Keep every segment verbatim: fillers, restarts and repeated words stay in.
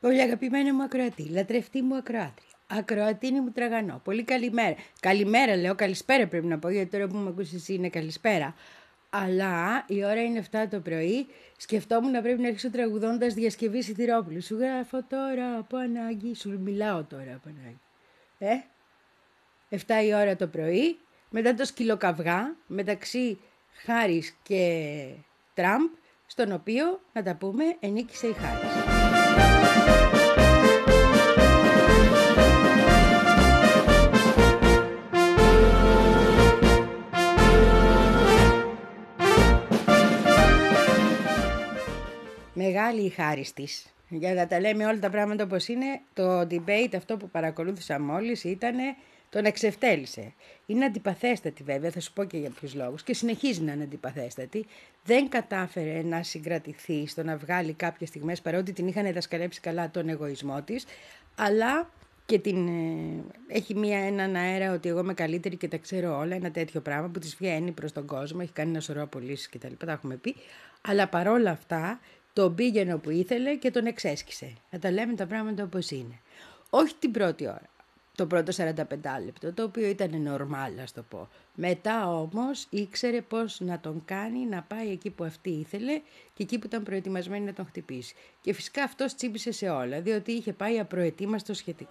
Πολύ αγαπημένη μου ακροατή, λατρευτή μου ακροάτρια, ακροατίνη μου τραγανό. Πολύ καλημέρα. Καλημέρα λέω, καλησπέρα πρέπει να πω, γιατί τώρα που με ακούσεις εσύ είναι καλησπέρα. Αλλά η ώρα είναι εφτά το πρωί, σκεφτόμουν να πρέπει να αρχίσω τραγουδώντας διασκευή Σιδηρόπουλου. Σου γράφω τώρα από ανάγκη, σου μιλάω τώρα από ανάγκη. Ε, εφτά η ώρα το πρωί, μετά το σκυλοκαυγά, μεταξύ Χάρης και Τραμπ, στον οποίο, να τα πούμε, ενίκησε η Χάρης. Μεγάλη η χάρις της. Για να τα λέμε όλα τα πράγματα όπως είναι, το debate αυτό που παρακολούθησα μόλις ήτανε, τον εξευτέλισε. Είναι αντιπαθέστατη βέβαια, θα σου πω και για ποιους λόγους, και συνεχίζει να είναι αντιπαθέστατη. Δεν κατάφερε να συγκρατηθεί στο να βγάλει κάποιες στιγμές, παρότι την είχαν δασκαλέψει καλά τον εγωισμό της, αλλά και την, ε, έχει μία, έναν αέρα ότι εγώ είμαι καλύτερη και τα ξέρω όλα, ένα τέτοιο πράγμα που της βγαίνει προς τον κόσμο, έχει κάνει ένα σωρό απολύσεις κτλ. Τα έχουμε πει, αλλά παρόλα αυτά τον πήγαινε όπου ήθελε και τον εξέσκησε. Να τα λέμε τα πράγματα όπως είναι. Όχι την πρώτη ώρα, το πρώτο σαράντα πέντε λεπτό, το οποίο ήταν normal, ας το πω. Μετά όμως ήξερε πώς να τον κάνει να πάει εκεί που αυτή ήθελε και εκεί που ήταν προετοιμασμένη να τον χτυπήσει. Και φυσικά αυτός τσίπησε σε όλα, διότι είχε πάει απροετοίμαστο σχετικά.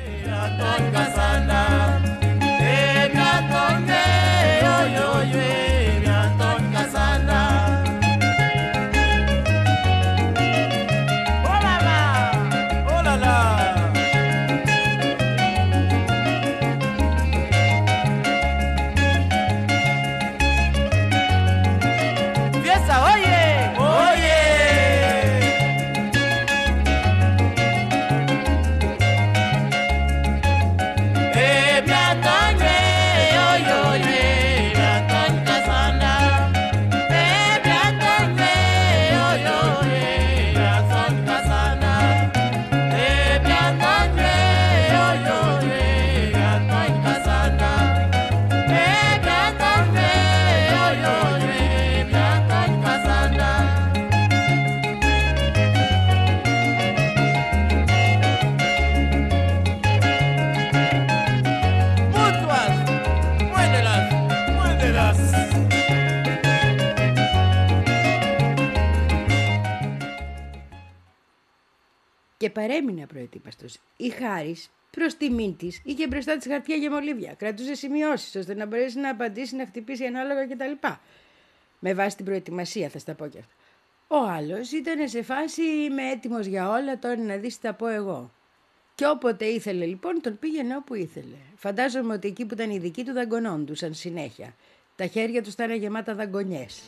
Και παρέμεινε απροετοίμαστος. Η Χάρης, προς τιμήν της, είχε μπροστά της χαρτιά και μολύβια. Κρατούσε σημειώσεις ώστε να μπορέσει να απαντήσει, να χτυπήσει ανάλογα κτλ. Με βάση την προετοιμασία, θα στα πω και αυτά. Ο άλλος ήταν σε φάση, είμαι έτοιμος για όλα, τώρα να δεις τι θα πω εγώ. Και όποτε ήθελε λοιπόν, τον πήγαινε όπου ήθελε. Φαντάζομαι ότι εκεί που ήταν οι δικοί του δαγκωνόντουσαν συνέχεια. Τα χέρια του ήταν γεμάτα δαγκονιές.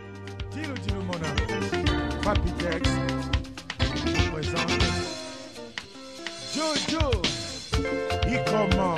Jojo, y como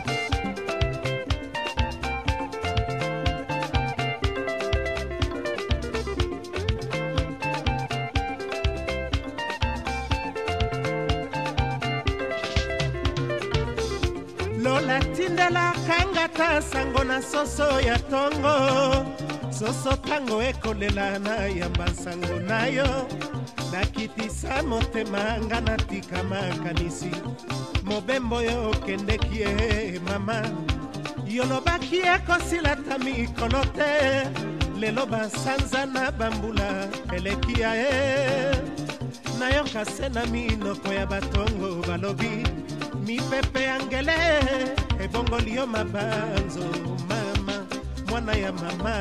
Lola tindela kangata sango na soso ya tongo soso tango ekolela na yamba sango nayo nakitisa motema nga natika makanisi mobembo yo okendekie mama yolobaki ekosilata mikolo te lelo basanza na bambula elekia e nayoka se na minoko ya batongo balobi mipepe angele ebongolio mabanzo mama mwana ya mama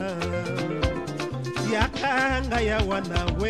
yakanga ya wanawe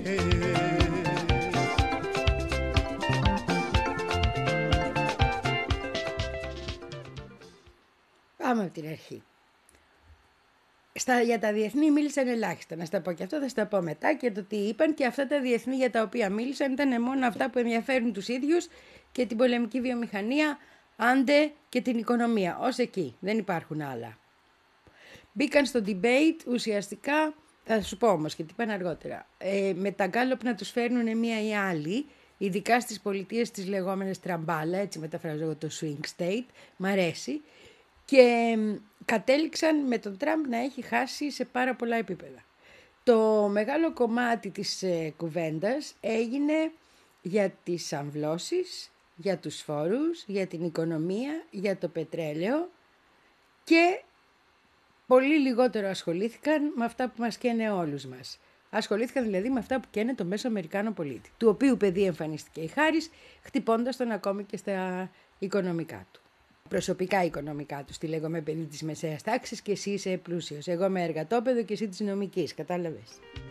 Πάμε από την αρχή. Στα, για τα διεθνή μίλησαν ελάχιστα. Να στα πω και αυτό, θα στα πω μετά και το τι είπαν, και αυτά τα διεθνή για τα οποία μίλησαν ήταν μόνο αυτά που ενδιαφέρουν τους ίδιους και την πολεμική βιομηχανία, άντε και την οικονομία. Ως εκεί, δεν υπάρχουν άλλα. Μπήκαν στο debate ουσιαστικά, θα σου πω όμως και τι είπαν αργότερα, ε, με τα γκάλωπ να τους φέρνουν μία ή άλλη, ειδικά στις πολιτείες τις λεγόμενες τραμπάλα, έτσι μεταφράζω εγώ το swing state, μ' αρέσει, και κατέληξαν με τον Τραμπ να έχει χάσει σε πάρα πολλά επίπεδα. Το μεγάλο κομμάτι της ε, κουβέντας έγινε για τις αμβλώσεις, για τους φόρους, για την οικονομία, για το πετρέλαιο και πολύ λιγότερο ασχολήθηκαν με αυτά που μας καίνε όλους μας. Ασχολήθηκαν δηλαδή με αυτά που καίνε το μέσο Αμερικάνο πολίτη, του οποίου παιδί εμφανίστηκε η Χάρις, χτυπώντας τον ακόμη και στα οικονομικά του. Προσωπικά οικονομικά του, τη λέγομαι παιδί της μεσαίας τάξης και εσύ είσαι πλούσιος. Εγώ είμαι εργατόπαιδο και εσύ της νομικής, κατάλαβες.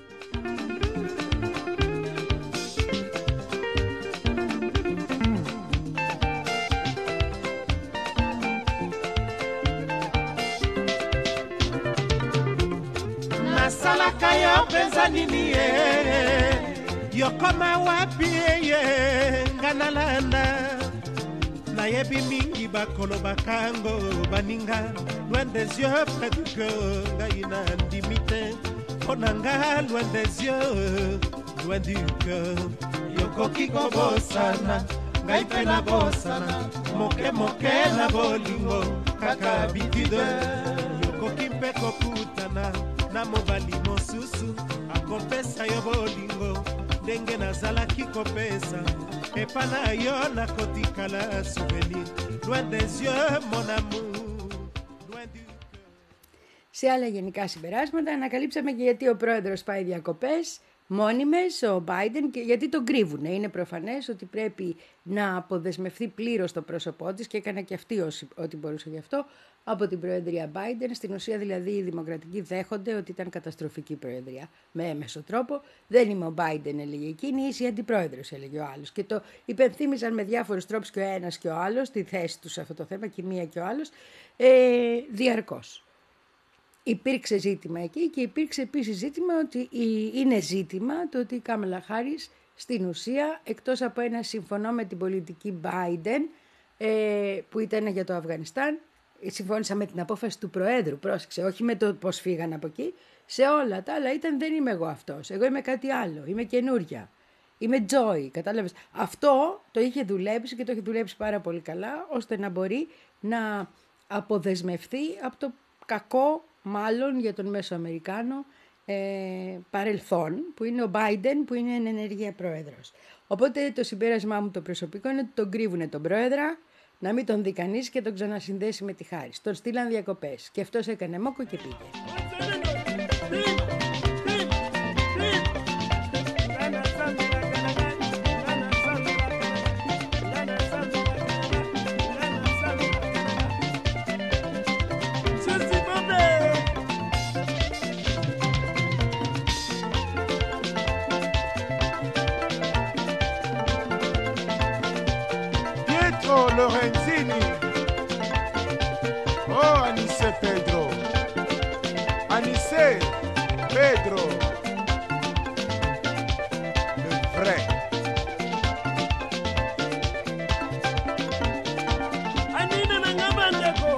nasalaka yo mpenza nini ye yokoma wapi ye nga nalanda nayebi mingi bakoloba kango baninga loin des yeux près du cœur ngai na ndimi te mpo na nga loin des yeux loin du cœur yokoki kobosana ngai mpe nabosana moke moke na bolingo kaka bitude yokoki mpe kokutana na mobali mosusu akopesa yo bolingo ndenge nazalaki kopesa epa na yo nakotikala souvenir loin des yeux mon amour loin du cœur. Σε άλλα γενικά συμπεράσματα ανακαλύψαμε και γιατί ο πρόεδρος πάει διακοπές μόνιμες, ο Biden, και γιατί τον κρύβουνε. Είναι προφανές ότι πρέπει να αποδεσμευθεί πλήρως το πρόσωπό της και έκανε και αυτή ό,τι μπορούσε γι' αυτό από την προεδρία Biden. Στην ουσία δηλαδή οι δημοκρατικοί δέχονται ότι ήταν καταστροφική προεδρία με έμεσο τρόπο. Δεν είμαι ο Biden, έλεγε εκείνη, είσαι αντιπρόεδρος, έλεγε ο άλλος. Και το υπενθύμιζαν με διάφορους τρόπους και ο ένας και ο άλλος τη θέση τους σε αυτό το θέμα, και η μία και ο άλλος, ε, διαρκώς. Υπήρξε ζήτημα εκεί και υπήρξε επίσης ζήτημα ότι είναι ζήτημα το ότι η Κάμαλα Χάρις στην ουσία, εκτός από ένα συμφωνώ με την πολιτική Biden ε, που ήταν για το Αφγανιστάν, συμφώνησα με την απόφαση του Προέδρου, πρόσεξε, όχι με το πώς φύγαν από εκεί, σε όλα τα άλλα ήταν δεν είμαι εγώ αυτός, εγώ είμαι κάτι άλλο, είμαι καινούρια, είμαι Joy, κατάλαβες. Αυτό το είχε δουλέψει και το είχε δουλέψει πάρα πολύ καλά, ώστε να μπορεί να αποδεσμευτεί από το κακό, μάλλον για τον Μέσο Αμερικάνο ε, παρελθόν, που είναι ο Biden, που είναι εν ενεργεία πρόεδρος. Οπότε το συμπέρασμά μου το προσωπικό είναι ότι τον κρύβουνε τον πρόεδρα, να μην τον δει κανείς και τον ξανασυνδέσει με τη Χάρις. Τον στείλαν διακοπές και αυτός έκανε μόκο και πήγε. Lorenzini. Oh, Anise Pedro. Anise Pedro. Le vrai. Anina nangabandeko.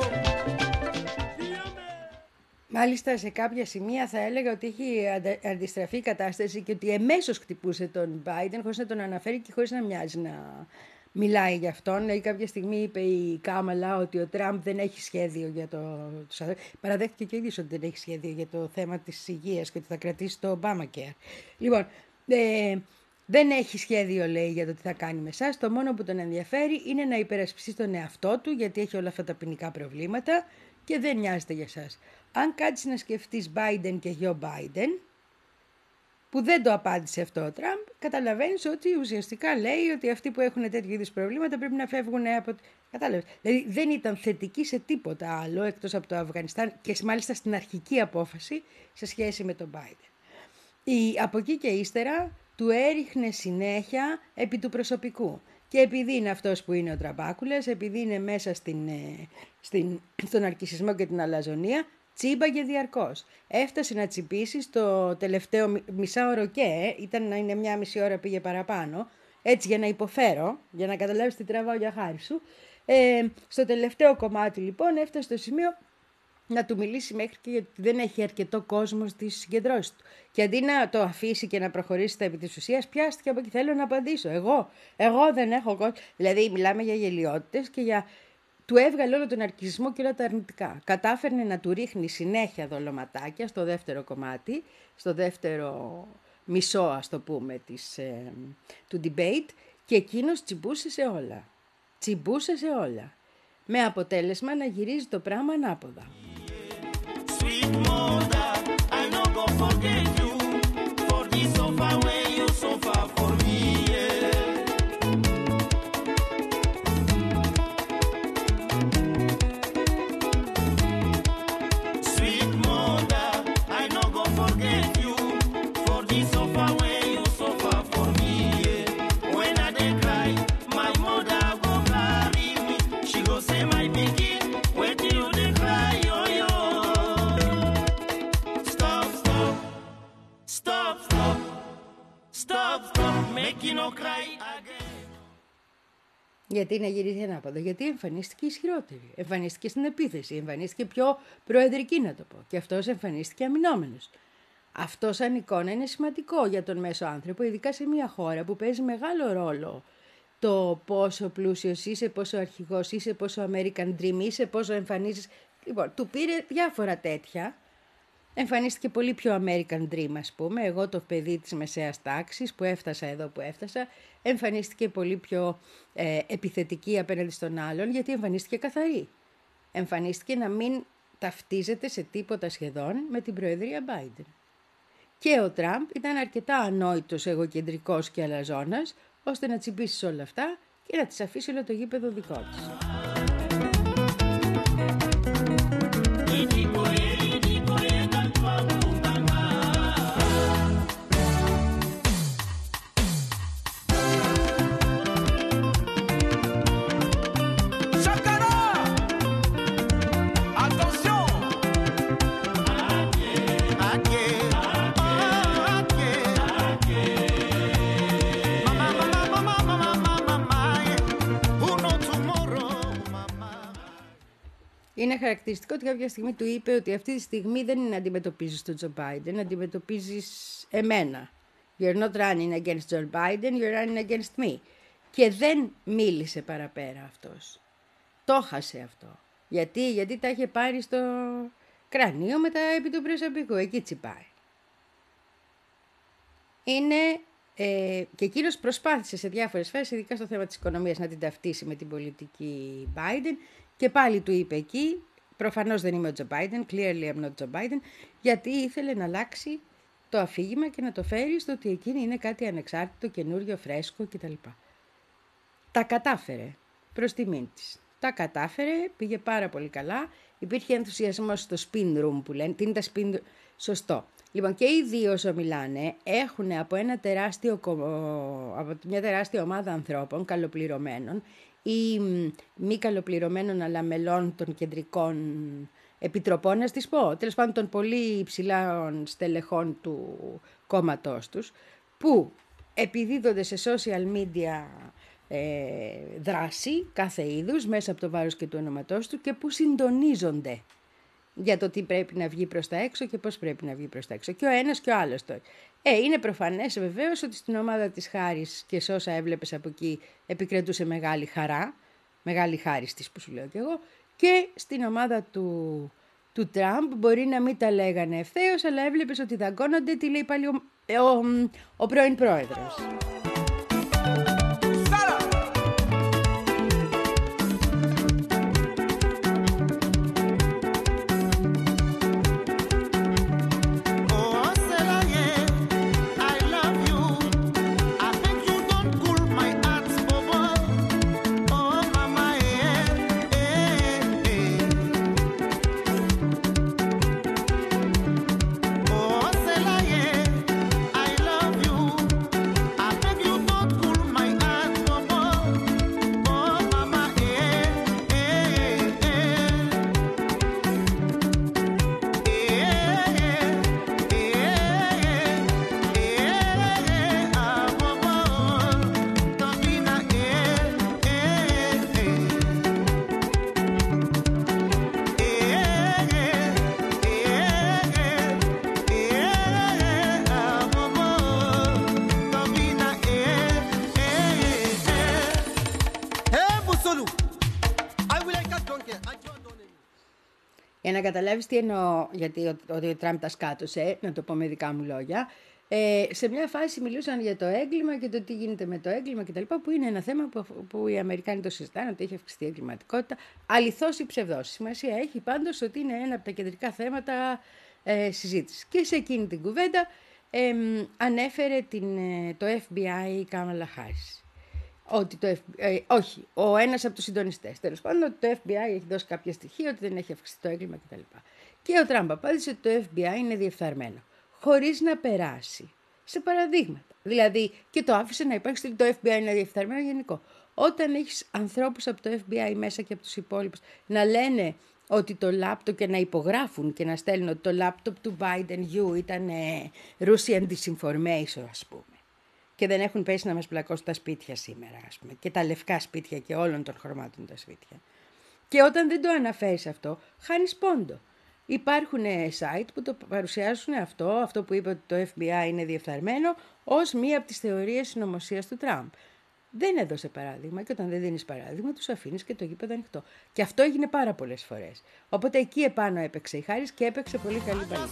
Μάλιστα σε κάποια σημεία θα έλεγα ότι έχει αντιστραφεί η κατάσταση και ότι εμέσως χτυπούσε τον Biden χωρίς να τον αναφέρει και χωρίς να μοιάζει να μιλάει για αυτόν. Δηλαδή κάποια στιγμή είπε η Κάμαλα ότι ο Τραμπ δεν έχει σχέδιο για το... Παραδέχτηκε και ο ίδιος ότι δεν έχει σχέδιο για το θέμα της υγείας και ότι θα κρατήσει το Obamacare. Λοιπόν, ε, δεν έχει σχέδιο, λέει, για το τι θα κάνει με εσάς. Το μόνο που τον ενδιαφέρει είναι να υπερασπιστεί τον εαυτό του, γιατί έχει όλα αυτά τα ποινικά προβλήματα και δεν νοιάζεται για εσάς. Αν κάτσεις να σκεφτείς Biden και Joe Biden, που δεν το απάντησε αυτό ο Τραμπ, καταλαβαίνεις ότι ουσιαστικά λέει ότι αυτοί που έχουν τέτοιου είδους προβλήματα πρέπει να φεύγουν από... Κατάλαβες. Δηλαδή δεν ήταν θετική σε τίποτα άλλο εκτός από το Αφγανιστάν και μάλιστα στην αρχική απόφαση σε σχέση με τον Biden. Η, από εκεί και ύστερα του έριχνε συνέχεια επί του προσωπικού. Και επειδή είναι αυτός που είναι ο Τραμπάκουλας, επειδή είναι μέσα στην, στην, στον αρκισισμό και την αλαζονία, τσίμπαγε διαρκώς. Έφτασε να τσιμπήσει στο τελευταίο μισάωρο και, ε, ήταν να είναι μια μισή ώρα πήγε παραπάνω, έτσι για να υποφέρω, για να καταλάβεις τι τραβάω για χάρη σου. Ε, στο τελευταίο κομμάτι λοιπόν έφτασε στο σημείο να του μιλήσει μέχρι και γιατί δεν έχει αρκετό κόσμο στις συγκεντρώσεις του. Και αντί να το αφήσει και να προχωρήσει στα επί της ουσίας, πιάστηκε από εκεί, θέλω να απαντήσω. Εγώ, εγώ δεν έχω κόσμο. Δηλαδή μιλάμε για γελιότητες και για... Του έβγαλε όλο τον αρκισμό και όλα τα αρνητικά. Κατάφερνε να του ρίχνει συνέχεια δολωματάκια στο δεύτερο κομμάτι, στο δεύτερο μισό, ας το πούμε, της, ε, του debate, Και εκείνος τσιμπούσε σε όλα. Τσιμπούσε σε όλα. Με αποτέλεσμα να γυρίζει το πράγμα ανάποδα. Sweet mother, I no go forget you for the suffer way you suffer for me. Yeah. Sweet mother, I no go forget you for the suffer way you suffer for me. Yeah. When I dey cry, my mother go carry me. She go say my pikin, wetin you dey cry, yo yo. Stop, stop, stop, stop, stop, stop, make you no cry again. Γιατί να γυρίσει ανάποδα? Γιατί εμφανίστηκε ισχυρότερη. Εμφανίστηκε στην επίθεση. Εμφανίστηκε πιο προεδρική, να το πω. Και αυτός εμφανίστηκε αμυνόμενος. Αυτό σαν εικόνα είναι σημαντικό για τον μέσο άνθρωπο, ειδικά σε μια χώρα που παίζει μεγάλο ρόλο το πόσο πλούσιος είσαι, πόσο αρχηγός είσαι, πόσο American Dream είσαι, πόσο εμφανίζεις. Λοιπόν, του πήρε διάφορα τέτοια. Εμφανίστηκε πολύ πιο American Dream, ας πούμε. Εγώ το παιδί της μεσαίας τάξης που έφτασα εδώ που έφτασα, εμφανίστηκε πολύ πιο ε, επιθετική απέναντι στον άλλον, γιατί εμφανίστηκε καθαρή. Εμφανίστηκε να μην ταυτίζεται σε τίποτα σχεδόν με την προεδρία Biden. Και ο Τραμπ ήταν αρκετά ανόητος, εγωκεντρικός και αλαζόνας, ώστε να τσιμπήσει σε όλα αυτά και να της αφήσει όλο το γήπεδο δικό της. Είναι χαρακτηριστικό ότι κάποια στιγμή του είπε ότι αυτή τη στιγμή δεν είναι να αντιμετωπίζεις τον Τζο Μπάιντεν, να αντιμετωπίζεις εμένα. You're not running against Joe Biden, you're running against me. Και δεν μίλησε παραπέρα αυτός. Το χάσε αυτό. Γιατί, γιατί τα είχε πάρει στο κρανίο μετά επί του προσωπικού. Εκεί τσιπάει. Είναι... Ε, και εκείνος προσπάθησε σε διάφορες φάσεις, ειδικά στο θέμα της οικονομίας, να την ταυτίσει με την πολιτική Biden. Και πάλι του είπε εκεί, προφανώς δεν είμαι ο Τζο Μπάιντεν, clearly I'm not Joe Biden, γιατί ήθελε να αλλάξει το αφήγημα και να το φέρει στο ότι εκείνη είναι κάτι ανεξάρτητο, καινούριο, φρέσκο κτλ. Τα κατάφερε προς τιμήν της. Τα κατάφερε, πήγε πάρα πολύ καλά. Υπήρχε ενθουσιασμός στο spin room που λένε. Τι είναι τα spin room? Σωστό. Λοιπόν, και οι δύο όσο μιλάνε έχουν από, ένα τεράστιο, από μια τεράστια ομάδα ανθρώπων καλοπληρωμένων ή μη καλοπληρωμένων αλλά μελών των κεντρικών επιτροπών, να τις πω, τέλος πάντων των πολύ υψηλών στελεχών του κόμματός τους, που επιδίδονται σε social media ε, δράση κάθε είδους μέσα από το βάρος και του ονοματός του και που συντονίζονται για το τι πρέπει να βγει προς τα έξω και πώς πρέπει να βγει προς τα έξω. Και ο ένας και ο άλλος τώρα. Ε, είναι προφανές βεβαίως ότι στην ομάδα της Χάρις και σε όσα έβλεπες από εκεί επικρατούσε μεγάλη χαρά, μεγάλη χάρις της που σου λέω κι εγώ, και στην ομάδα του, του Τραμπ μπορεί να μην τα λέγανε ευθέως, αλλά έβλεπες ότι δαγκώνονται, τι λέει πάλι ο, ο, ο, ο πρώην πρόεδρος. Για να καταλάβεις τι εννοώ, γιατί ότι ο Τραμπ τα σκάτωσε, να το πω με δικά μου λόγια, Ε, σε μια φάση μιλούσαν για το έγκλημα και το τι γίνεται με το έγκλημα κτλ. Που είναι ένα θέμα που, που οι Αμερικάνοι το συζητάνε, ότι έχει αυξηθεί η εγκληματικότητα. Αληθώς ή ψευδός. Σημασία έχει πάντως ότι είναι ένα από τα κεντρικά θέματα ε, συζήτησης. Και σε εκείνη την κουβέντα ε, ανέφερε την, ε, το Εφ Μπι Άι η Κάμαλα Χάρις. Ότι το Εφ Μπι Άι, ε, όχι, ο ένας από τους συντονιστές. Τέλος πάντων, ότι το Εφ Μπι Άι έχει δώσει κάποια στοιχεία, ότι δεν έχει αυξηθεί το έγκλημα κτλ. Και ο Τραμπ απάντησε ότι το Εφ Μπι Άι είναι διεφθαρμένο, χωρίς να περάσει σε παραδείγματα. Δηλαδή, και το άφησε να υπάρχει ότι το Εφ Μπι Άι είναι διεφθαρμένο γενικό. Όταν έχεις ανθρώπους από το Εφ Μπι Άι μέσα και από τους υπόλοιπους να λένε ότι το λάπτοπ και να υπογράφουν και να στέλνουν ότι το λάπτοπ του Biden You ήταν ε, Russian disinformation, ας πούμε. Και δεν έχουν πέσει να μας πλακώσουν τα σπίτια σήμερα, ας πούμε. Και τα λευκά σπίτια και όλων των χρωμάτων τα σπίτια. Και όταν δεν το αναφέρεις αυτό, χάνεις πόντο. Υπάρχουν site που το παρουσιάζουν αυτό, αυτό που είπε ότι το Εφ Μπι Άι είναι διεφθαρμένο, ως μία από τις θεωρίες συνωμοσίας του Τραμπ. Δεν έδωσε παράδειγμα και όταν δεν δίνεις παράδειγμα, τους αφήνεις και το γήπεδο ανοιχτό. Και αυτό έγινε πάρα πολλές φορές. Οπότε εκεί επάνω έπαιξε η Χάρις και έπαιξε πολύ καλή μπαλίτσα.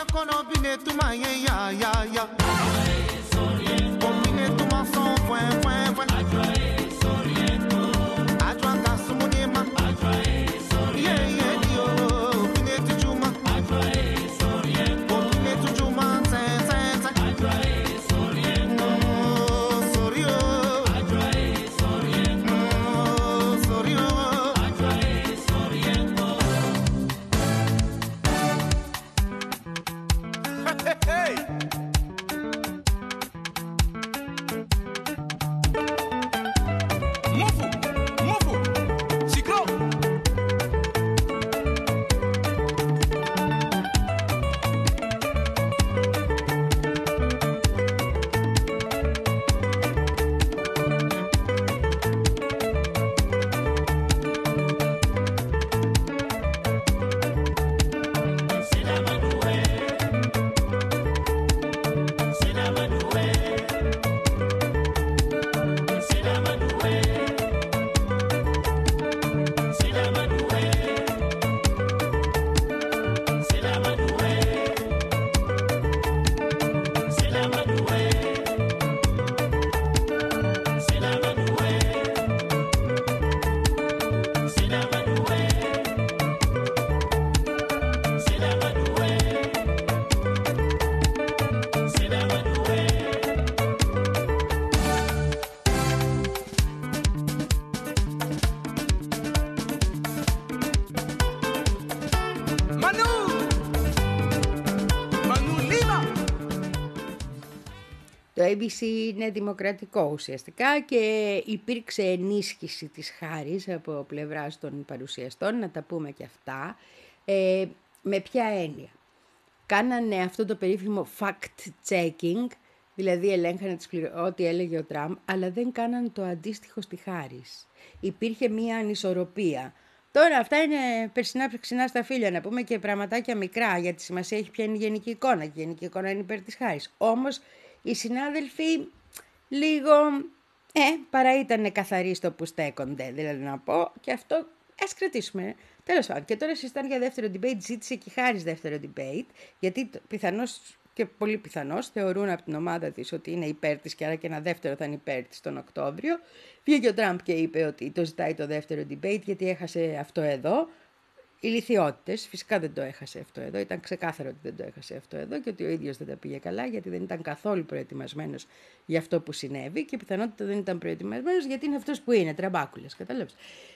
Το έι μπι σι είναι δημοκρατικό ουσιαστικά και υπήρξε ενίσχυση της Χάρις από πλευράς των παρουσιαστών, να τα πούμε και αυτά. Ε, με ποια έννοια? Κάνανε αυτό το περίφημο fact-checking, δηλαδή ελέγχανε τις πληρο... ό,τι έλεγε ο Τραμπ, αλλά δεν κάνανε το αντίστοιχο στη Χάρις. Υπήρχε μία ανισορροπία. Τώρα αυτά είναι περσινά ξινά στα φύλλα, να πούμε, και πραγματάκια μικρά, γιατί σημασία έχει ποια είναι η γενική εικόνα, και η γενική εικόνα είναι υπέρ της Χάρις. Όμως οι συνάδελφοι λίγο ε, παρά ήταν καθαροί στο που στέκονται, δηλαδή να πω, και αυτό ας κρατήσουμε. Τέλος πάντων, και τώρα συζητάνε για δεύτερο debate, ζήτησε και η Χάρις δεύτερο debate, γιατί πιθανώς και πολύ πιθανώς θεωρούν από την ομάδα της ότι είναι υπέρ της και άρα και ένα δεύτερο θα είναι υπέρ της τον Οκτώβριο. Βγήκε ο Τραμπ και είπε ότι το ζητάει το δεύτερο debate γιατί έχασε αυτό εδώ. Ηλιθιότητες, φυσικά δεν το έχασε αυτό εδώ, ήταν ξεκάθαρο ότι δεν το έχασε αυτό εδώ και ότι ο ίδιος δεν τα πήγε καλά γιατί δεν ήταν καθόλου προετοιμασμένος για αυτό που συνέβη και πιθανότητα δεν ήταν προετοιμασμένος γιατί είναι αυτός που είναι, τραμπάκουλας, καταλάβεις.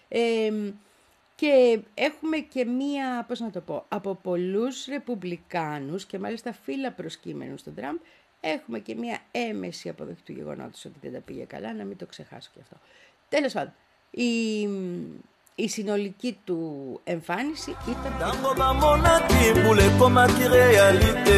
Ε, και έχουμε και μία, πώς να το πω, από πολλούς ρεπουμπλικάνους και μάλιστα φύλλα προσκύμενους στον Τραμπ, έχουμε και μία έμεση αποδοχή του γεγονότος ότι δεν τα πήγε καλά, να μην το ξεχάσω και αυτό. Τέλος πάντων, η... η συνολική του εμφάνιση ήταν... Tango bamonaki boule komaki réalité.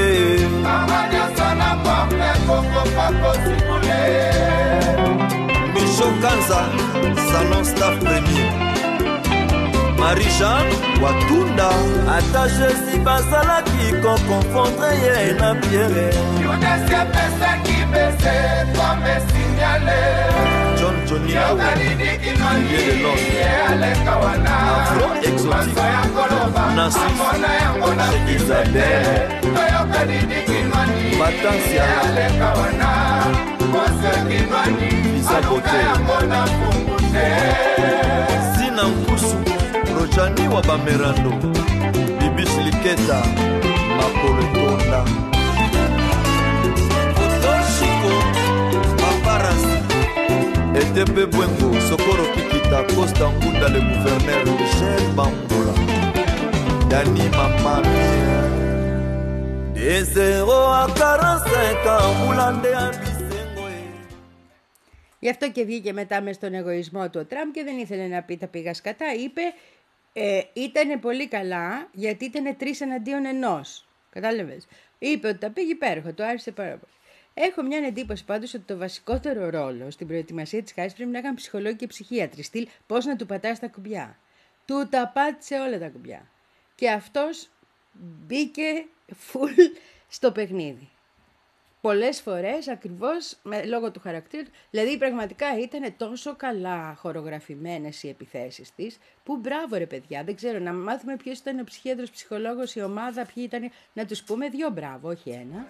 Michel Kanza, salon staff premier. Marie-Jeanne Watunda, ata Jésus bazalaki kon confondre ye na Pierre. Yuda se pesa ki bese comme signalé. John Johnny Afro exotique Nancy Isabelle Matansia Visa Bote Sina Nkusu Rojani wa Bamerando Bibish Liketa Makolo Tonda Otoshiko Paparazzi Etepe Bwengo Sokoro Pikita Costa Ngunda le gouverneur Michel Bangola Dani Mamami De zéro à quarante-cinq Ngulande Ambisengo. Γι' αυτό και βγήκε μετά μες στον εγωισμό του ο Τραμπ και δεν ήθελε να πει τα πήγα σκατά. Είπε ε, ήταν πολύ καλά γιατί ήταν τρεις εναντίον ενός. Κατάλαβες. Είπε ότι τα πήγε υπέροχα, το άρεσε πάρα πολύ. Έχω μια εντύπωση πάντως ότι το βασικότερο ρόλο στην προετοιμασία της χάρης πρέπει να είχαν ψυχολόγοι και ψυχίατροι. Στυλ πώς να του πατάς τα κουμπιά. Του τα πάτησε όλα τα κουμπιά. Και αυτός μπήκε full στο παιχνίδι. Πολλές φορές ακριβώς με, λόγω του χαρακτήρα του. Δηλαδή πραγματικά ήταν τόσο καλά χορογραφημένες οι επιθέσεις της που μπράβο ρε παιδιά, δεν ξέρω, να μάθουμε ποιος ήταν ο ψυχίατρος, ψυχολόγος, η ομάδα, ποιοι ήταν, να τους πούμε δύο μπράβο, όχι ένα.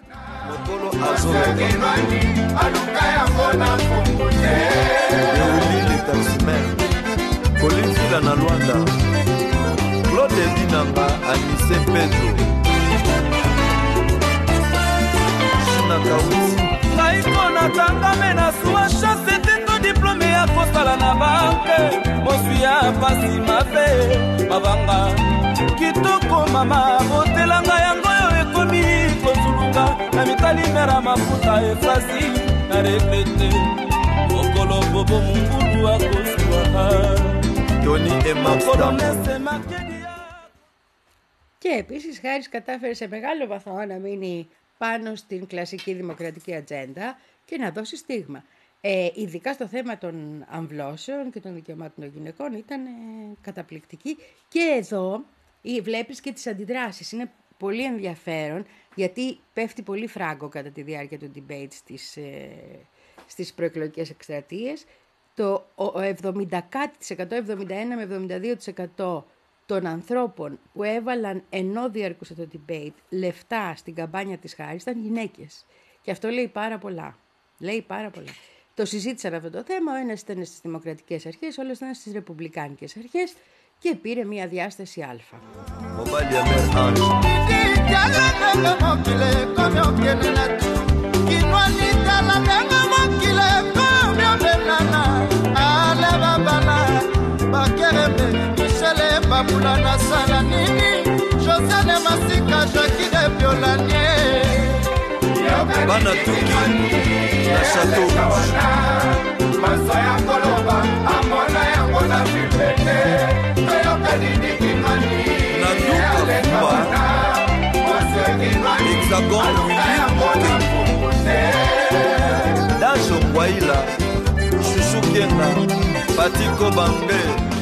Naiko natangame na suwa chasse tendo diplômé ya kosala na banke moswi ya pasi mabe mabanga kitoko mama botelanga yango oyo ekomi kozulunga na mitali mera mafuta efrasi na regrete mokolo bobo mungulu akoswa Tony Emastam. Και επίσης Χάρης κατάφερε σε μεγάλο βαθμό να μείνει πάνω στην κλασική δημοκρατική ατζέντα και να δώσει στίγμα. Ε, ειδικά στο θέμα των αμβλώσεων και των δικαιωμάτων των γυναικών ήταν ε, καταπληκτική. Και εδώ ε, βλέπεις και τις αντιδράσεις. Είναι πολύ ενδιαφέρον γιατί πέφτει πολύ φράγκο κατά τη διάρκεια του debate στις, ε, στις προεκλογικές εκστρατείες. Το εβδομήντα τοις εκατό, εβδομήντα ένα με εβδομήντα δύο τοις εκατό των ανθρώπων που έβαλαν ενώ διαρκούσε το debate λεφτά στην καμπάνια της Χάρης ήταν γυναίκες. Και αυτό λέει πάρα πολλά. Λέει πάρα πολλά. Το συζήτησαν αυτό το θέμα, ο ένας ήταν στις δημοκρατικές αρχές, ο άλλος ήταν στις ρεπουμπλικάνικες αρχές και πήρε μια διάσταση αλφα. Babulana Salanini, Josane Masika, Jackie de Violanier. Banatuki, la Château Masaya Koloba, Amona Yamona Vipete, Toyoka Didi Mani, Naduka Kumba, Hexagon Willy, Dajo Waila, Chouchou Kenda, Patiko Bambe.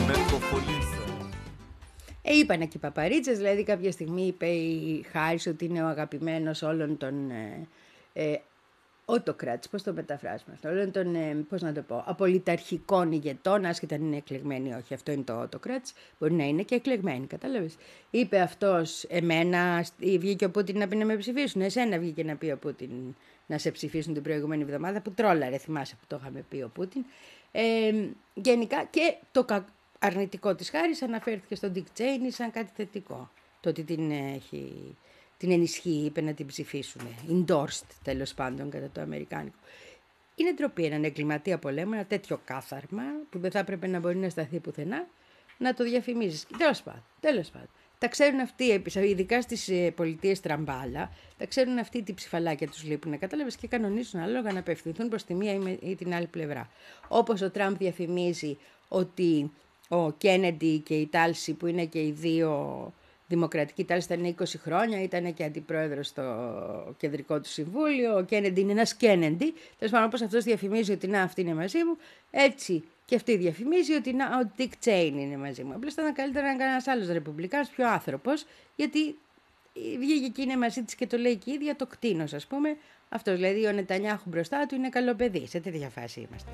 Ε, είπαν εκεί παπαρίτσες, δηλαδή κάποια στιγμή είπε η Χάρης ότι είναι ο αγαπημένος όλων των ε, ε, autocrats, πώς το μεταφράσουμε αυτό, όλων των, ε, πώς να το πω, απολυταρχικών ηγετών, άσχετα αν είναι εκλεγμένοι, όχι, αυτό είναι το autocrats, μπορεί να είναι και εκλεγμένοι, κατάλαβες. Είπε αυτός, εμένα βγήκε ο Πούτιν να πει να με ψηφίσουν, εσένα βγήκε να πει ο Πούτιν να σε ψηφίσουν την προηγούμενη εβδομάδα, που τρόλαρε, θυμάσαι που το είχαμε πει ο Πούτιν. Ε, γενικά και το κακό. Αρνητικό της Χάρης αναφέρθηκε στον Dick Cheney σαν κάτι θετικό. Το ότι την, έχει, την ενισχύει, είπε να την ψηφίσουν. Endorsed, τέλος πάντων, κατά το αμερικάνικο. Είναι ντροπή έναν εγκληματία πολέμου, ένα τέτοιο κάθαρμα που δεν θα έπρεπε να μπορεί να σταθεί πουθενά, να το διαφημίζεις. Τέλος πάντων, τέλος πάντων. Τα ξέρουν αυτοί, ειδικά στις πολιτείες τραμπάλα, τα ξέρουν αυτοί τι ψηφαλάκια τους λείπουν, κατάλαβες, και κανονίζουν ανάλογα να απευθυνθούν προς τη μία ή την άλλη πλευρά. Όπως ο Τραμπ διαφημίζει ότι ο Κέννεντι και η Τάλση, που είναι και οι δύο δημοκρατικοί, η Τάλση ήταν είκοσι χρόνια, ήταν και αντιπρόεδρος στο κεντρικό του συμβούλιο, ο Κέννεντι είναι ένας Κέννεντι, τέλος πάντων όπως αυτός διαφημίζει ότι να αυτή είναι μαζί μου, έτσι και αυτή διαφημίζει ότι να, ο Dick Cheney είναι μαζί μου. Απλώς θα ήταν καλύτερα να κάνει ένας άλλος ρεπουμπλικάνος, πιο άνθρωπος, γιατί βγήκε και είναι μαζί της και το λέει και η ίδια, το κτήνος ας πούμε. Αυτός δηλαδή ο Νετανιάχου μπροστά του είναι καλό παιδί. Σε τέτοια φάση είμαστε.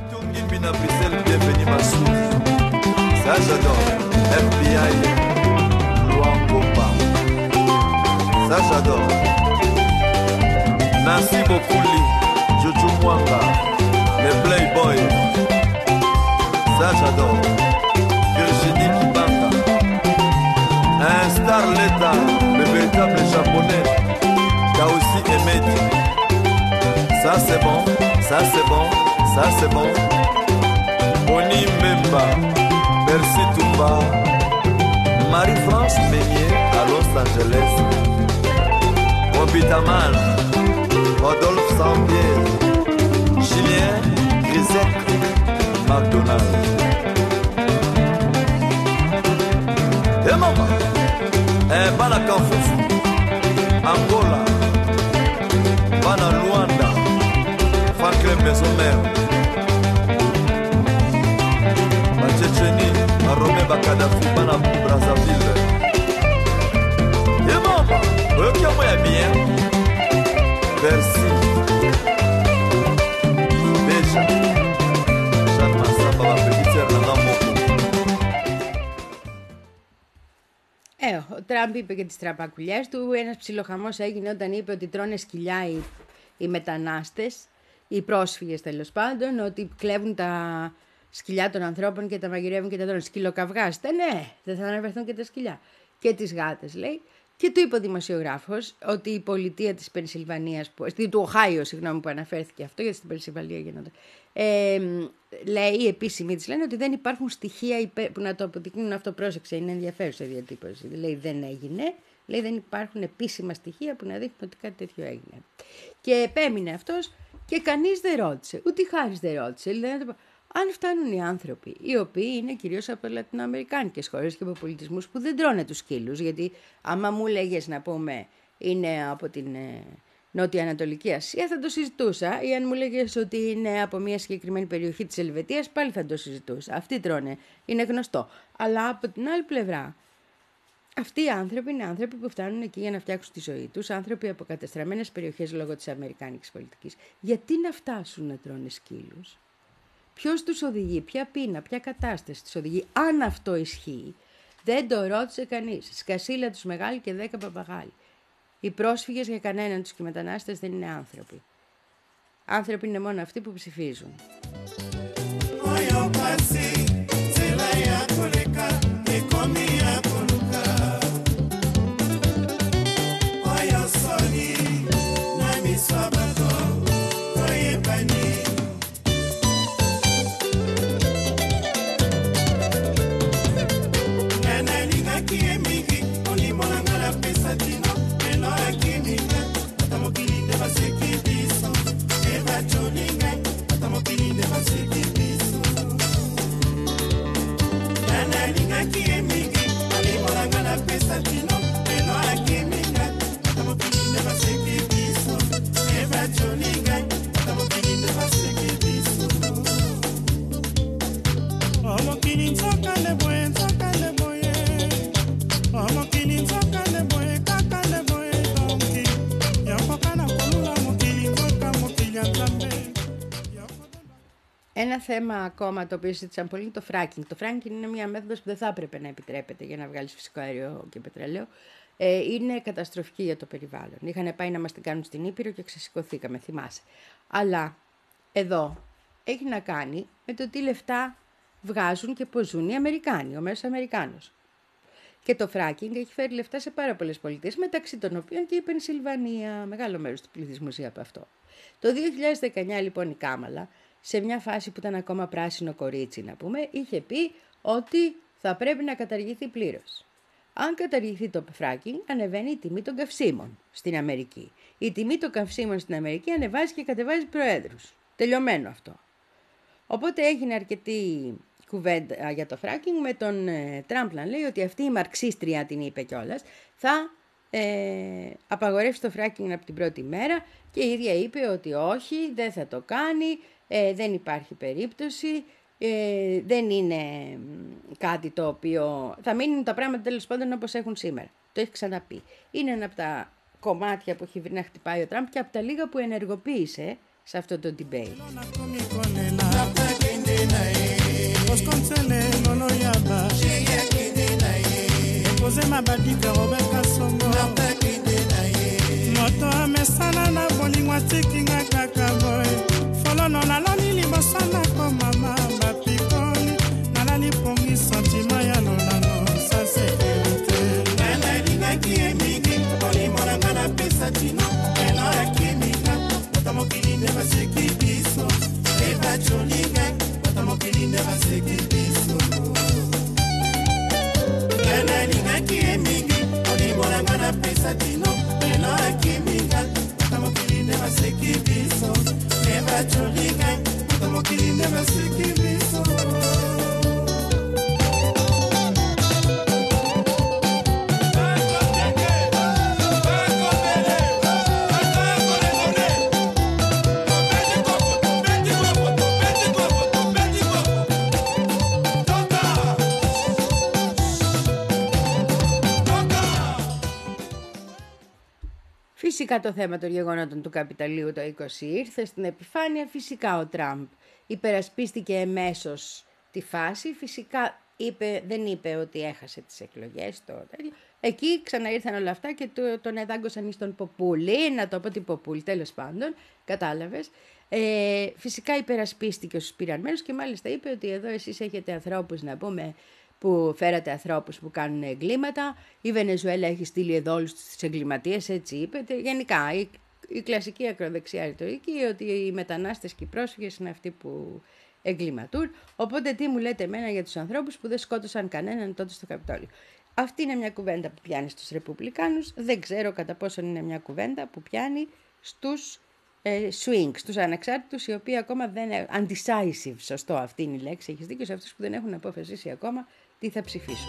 Ça j'adore, F B I, Luango Bam. Ça j'adore. Merci beaucoup, Li. Jojo Mwanga, le Playboy. Ça, j'adore. Virginie Kibanga. Un star l'État, le véritable japonais. T'as aussi Emedi. Ça, c'est bon. Ça, c'est bon. Ça, c'est bon. Boni Mbemba. Merci Toumba. Marie-France Meunier à Los Angeles. Robitaman. Rodolphe Sambier. Julien Grisec. McDonald. Et maman. Eh, bana Kanfufu. Angola. Bana Luanda. Franklin Maison-Mère. Tchétchénie, Aromé Bakadafi, Bana Brazzaville. Et maman, ok, moi bien. Merci. Déjà. Jeanne Massamba va péditer la Namoko. Ε, ο Τραμπ είπε και τις τραπακουλιές του. Ένας ψιλοχαμός έγινε όταν είπε ότι τρώνε σκυλιά οι, οι μετανάστες, οι πρόσφυγες τέλος πάντων, ότι κλέβουν τα σκυλιά των ανθρώπων και τα μαγειρεύουν και τα τρώνε. Σκυλοκαυγάστε, ναι, δεν θα αναβερθούν και τα σκυλιά. Και τις γάτες, λέει. Και του είπε ο δημοσιογράφος ότι η πολιτεία της Πενσιλβανίας, του Οχάιο, συγγνώμη, που αναφέρθηκε αυτό, γιατί στην Πενσιλβανία γίνονται, ε, λέει, οι επίσημοι της λένε ότι δεν υπάρχουν στοιχεία που να το αποδεικνύουν αυτό. Πρόσεξε, είναι ενδιαφέρουσα η διατύπωση. Λέει δεν έγινε, λέει δεν υπάρχουν επίσημα στοιχεία που να δείχνουν ότι κάτι τέτοιο έγινε. Και επέμεινε αυτός και κανείς δεν ρώτησε, ούτε η Χάρις δεν ρώτησε. Δηλαδή, αν φτάνουν οι άνθρωποι, οι οποίοι είναι κυρίως από λατινοαμερικάνικες χώρες και από πολιτισμούς που δεν τρώνε τους σκύλους, γιατί άμα μου λέγες να πούμε είναι από την ε, Νότια-Ανατολική Ασία θα το συζητούσα, ή αν μου λέγες ότι είναι από μια συγκεκριμένη περιοχή της Ελβετίας πάλι θα το συζητούσα. Αυτοί τρώνε, είναι γνωστό. Αλλά από την άλλη πλευρά, αυτοί οι άνθρωποι είναι άνθρωποι που φτάνουν εκεί για να φτιάξουν τη ζωή τους, άνθρωποι από κατεστραμμένες περιοχές λόγω της αμερικάνικης πολιτικής. Γιατί να φτάσουν να τρώνε σκύλους? Ποιος τους οδηγεί, ποια πείνα, ποια κατάσταση τους οδηγεί? Αν αυτό ισχύει, δεν το ρώτησε κανείς. Σκασίλα τους μεγάλη και δέκα παπαγάλοι. Οι πρόσφυγες για κανέναν τους και οι μετανάστες δεν είναι άνθρωποι. Άνθρωποι είναι μόνο αυτοί που ψηφίζουν. Ένα θέμα ακόμα το οποίο συζήτησαν πολύ είναι το fracking. Το fracking είναι μια μέθοδος που δεν θα έπρεπε να επιτρέπεται για να βγάλεις φυσικό αέριο και πετρέλαιο. Ε, είναι καταστροφική για το περιβάλλον. Είχαν πάει να μας την κάνουν στην Ήπειρο και ξεσηκωθήκαμε, θυμάσαι. Αλλά εδώ έχει να κάνει με το τι λεφτά βγάζουν και πώς ζουν οι Αμερικάνοι, ο μέσος Αμερικάνος. Και το fracking έχει φέρει λεφτά σε πάρα πολλές πολιτείες, μεταξύ των οποίων και η Πενσιλβανία. Μεγάλο μέρος του πληθυσμού ζει από αυτό. Το δύο χιλιάδες δεκαεννιά λοιπόν η Κάμαλα, σε μια φάση που ήταν ακόμα πράσινο κορίτσι να πούμε, είχε πει ότι θα πρέπει να καταργηθεί πλήρως. Αν καταργηθεί το fracking, ανεβαίνει η τιμή των καυσίμων στην Αμερική. Η τιμή των καυσίμων στην Αμερική ανεβάζει και κατεβάζει προέδρους. Τελειωμένο αυτό. Οπότε έγινε αρκετή κουβέντα για το fracking με τον ε, Τραμπ να λέει ότι αυτή η μαρξίστρια, την είπε κιόλας, θα ε, απαγορεύσει το fracking από την πρώτη μέρα και η ίδια είπε ότι όχι, δεν θα το κάνει, ε, δεν υπάρχει περίπτωση, ε, δεν είναι κάτι το οποίο θα μείνουν τα πράγματα τέλος πάντων όπως έχουν σήμερα. Το έχει ξαναπεί. Είναι ένα από τα κομμάτια που έχει βρει να χτυπάει ο Τραμπ και από τα λίγα που ενεργοποίησε σε αυτό το debate. Φυσικά το θέμα των γεγονότων του καπιταλίου το είκοσι ήρθε στην επιφάνεια. Φυσικά ο Τραμπ υπερασπίστηκε εμέσως τη φάση. Φυσικά είπε, δεν είπε ότι έχασε τις εκλογές. Το τέτοιο. Εκεί ξαναήρθαν όλα αυτά και το, τον εδάγκωσαν στον Ποπούλη, να το πω την Ποπούλη, τέλος πάντων, κατάλαβες. Ε, φυσικά υπερασπίστηκε όσους πήραν μέρος και μάλιστα είπε ότι εδώ εσείς έχετε ανθρώπους, να πούμε, που φέρατε ανθρώπους που κάνουν εγκλήματα. Η Βενεζουέλα έχει στείλει εδώ όλους τους εγκληματίες, έτσι είπε. Γενικά η, η κλασική ακροδεξιά ρητορική ότι οι μετανάστες και οι πρόσφυγες είναι αυτοί που εγκληματούν. Οπότε τι μου λέτε εμένα για τους ανθρώπους που δεν σκότωσαν κανέναν τότε στο Καπιτόλιο. Αυτή είναι μια κουβέντα που πιάνει στους Ρεπουμπλικάνους. Δεν ξέρω κατά πόσο είναι μια κουβέντα που πιάνει στους ε, swing, στους ανεξάρτητους, οι οποίοι ακόμα δεν έχουν undecisive, σωστό αυτή είναι η λέξη, έχεις δίκιο, σε αυτούς που δεν έχουν αποφασίσει ακόμα τι θα ψηφίσουν.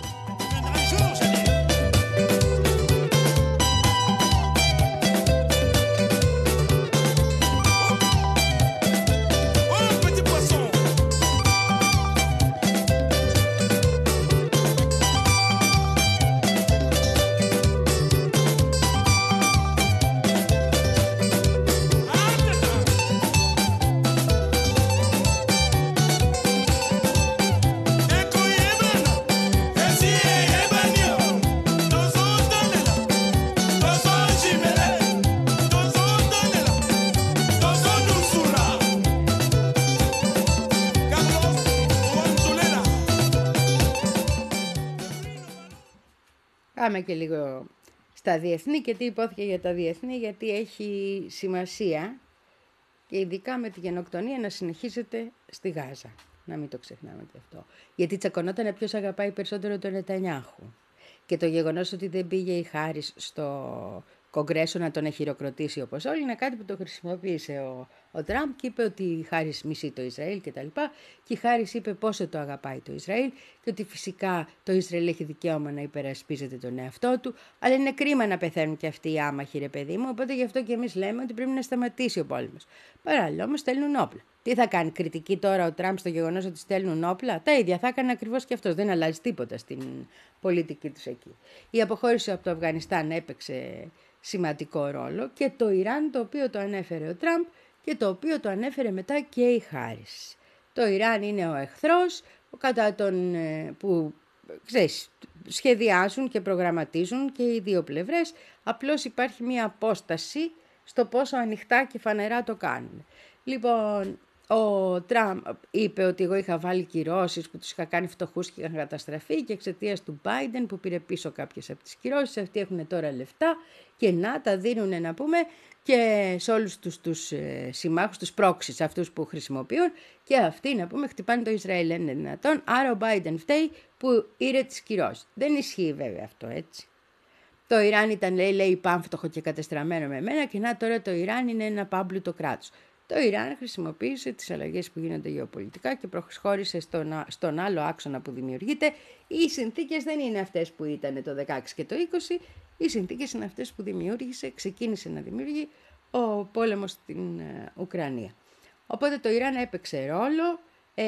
Πάμε και λίγο στα διεθνή και τι υπόθηκε για τα διεθνή, γιατί έχει σημασία και ειδικά με τη γενοκτονία να συνεχίζεται στη Γάζα. Να μην το ξεχνάμε και αυτό. Γιατί τσακωνόταν ποιος αγαπάει περισσότερο τον Νετανιάχου. Και το γεγονός ότι δεν πήγε η Χάρις στο Κογκρέσο να τον χειροκροτήσει όπως όλοι είναι κάτι που το χρησιμοποίησε ο, ο Τραμπ και είπε ότι η Χάρις μισεί το Ισραήλ κτλ. Και η Χάρις είπε πόσο το αγαπάει το Ισραήλ και ότι φυσικά το Ισραήλ έχει δικαίωμα να υπερασπίζεται τον εαυτό του, αλλά είναι κρίμα να πεθαίνουν και αυτοί οι άμαχοι, ρε παιδί μου. Οπότε γι' αυτό και εμείς λέμε ότι πρέπει να σταματήσει ο πόλεμος. Παράλληλα όμως στέλνουν όπλα. Τι θα κάνει κριτική τώρα ο Τραμπ στο γεγονός ότι στέλνουν όπλα? Τα ίδια θα έκανε ακριβώς και αυτός. Δεν αλλάζει τίποτα στην πολιτική τους εκεί. Η αποχώρηση από το Αφγανιστάν έπαιξε σημαντικό ρόλο και το Ιράν, το οποίο το ανέφερε ο Τραμπ και το οποίο το ανέφερε μετά και η Χάρις. Το Ιράν είναι ο εχθρός κατά τον που ξέρεις, σχεδιάζουν και προγραμματίζουν και οι δύο πλευρές. Απλώς υπάρχει μια απόσταση στο πόσο ανοιχτά και φανερά το κάνουν. Λοιπόν, ο Τραμπ είπε ότι εγώ είχα βάλει κυρώσεις που τους είχα κάνει φτωχούς και είχαν καταστραφεί και εξαιτίας του Biden που πήρε πίσω κάποιες από τις κυρώσεις, αυτοί έχουν τώρα λεφτά και να τα δίνουν, να πούμε, και σε όλους τους, τους ε, συμμάχους, τους πρόξεις αυτούς που χρησιμοποιούν και αυτοί, να πούμε, χτυπάνε το Ισραήλ, είναι δυνατόν, άρα ο Biden φταίει που ήρε τις κυρώσεις. Δεν ισχύει βέβαια αυτό, έτσι. Το Ιράν ήταν, λέει, λέει πάμφτωχο και κατεστραμμένο με μένα και να τώρα το Ιράν είναι ένα πάμπλουτο κράτος. Το Ιράν χρησιμοποίησε τις αλλαγές που γίνονται γεωπολιτικά και προχώρησε στον, στον άλλο άξονα που δημιουργείται. Οι συνθήκες δεν είναι αυτές που ήταν το δεκαέξι και το είκοσι, οι συνθήκες είναι αυτές που δημιούργησε, ξεκίνησε να δημιουργεί ο πόλεμος στην uh, Ουκρανία. Οπότε το Ιράν έπαιξε ρόλο.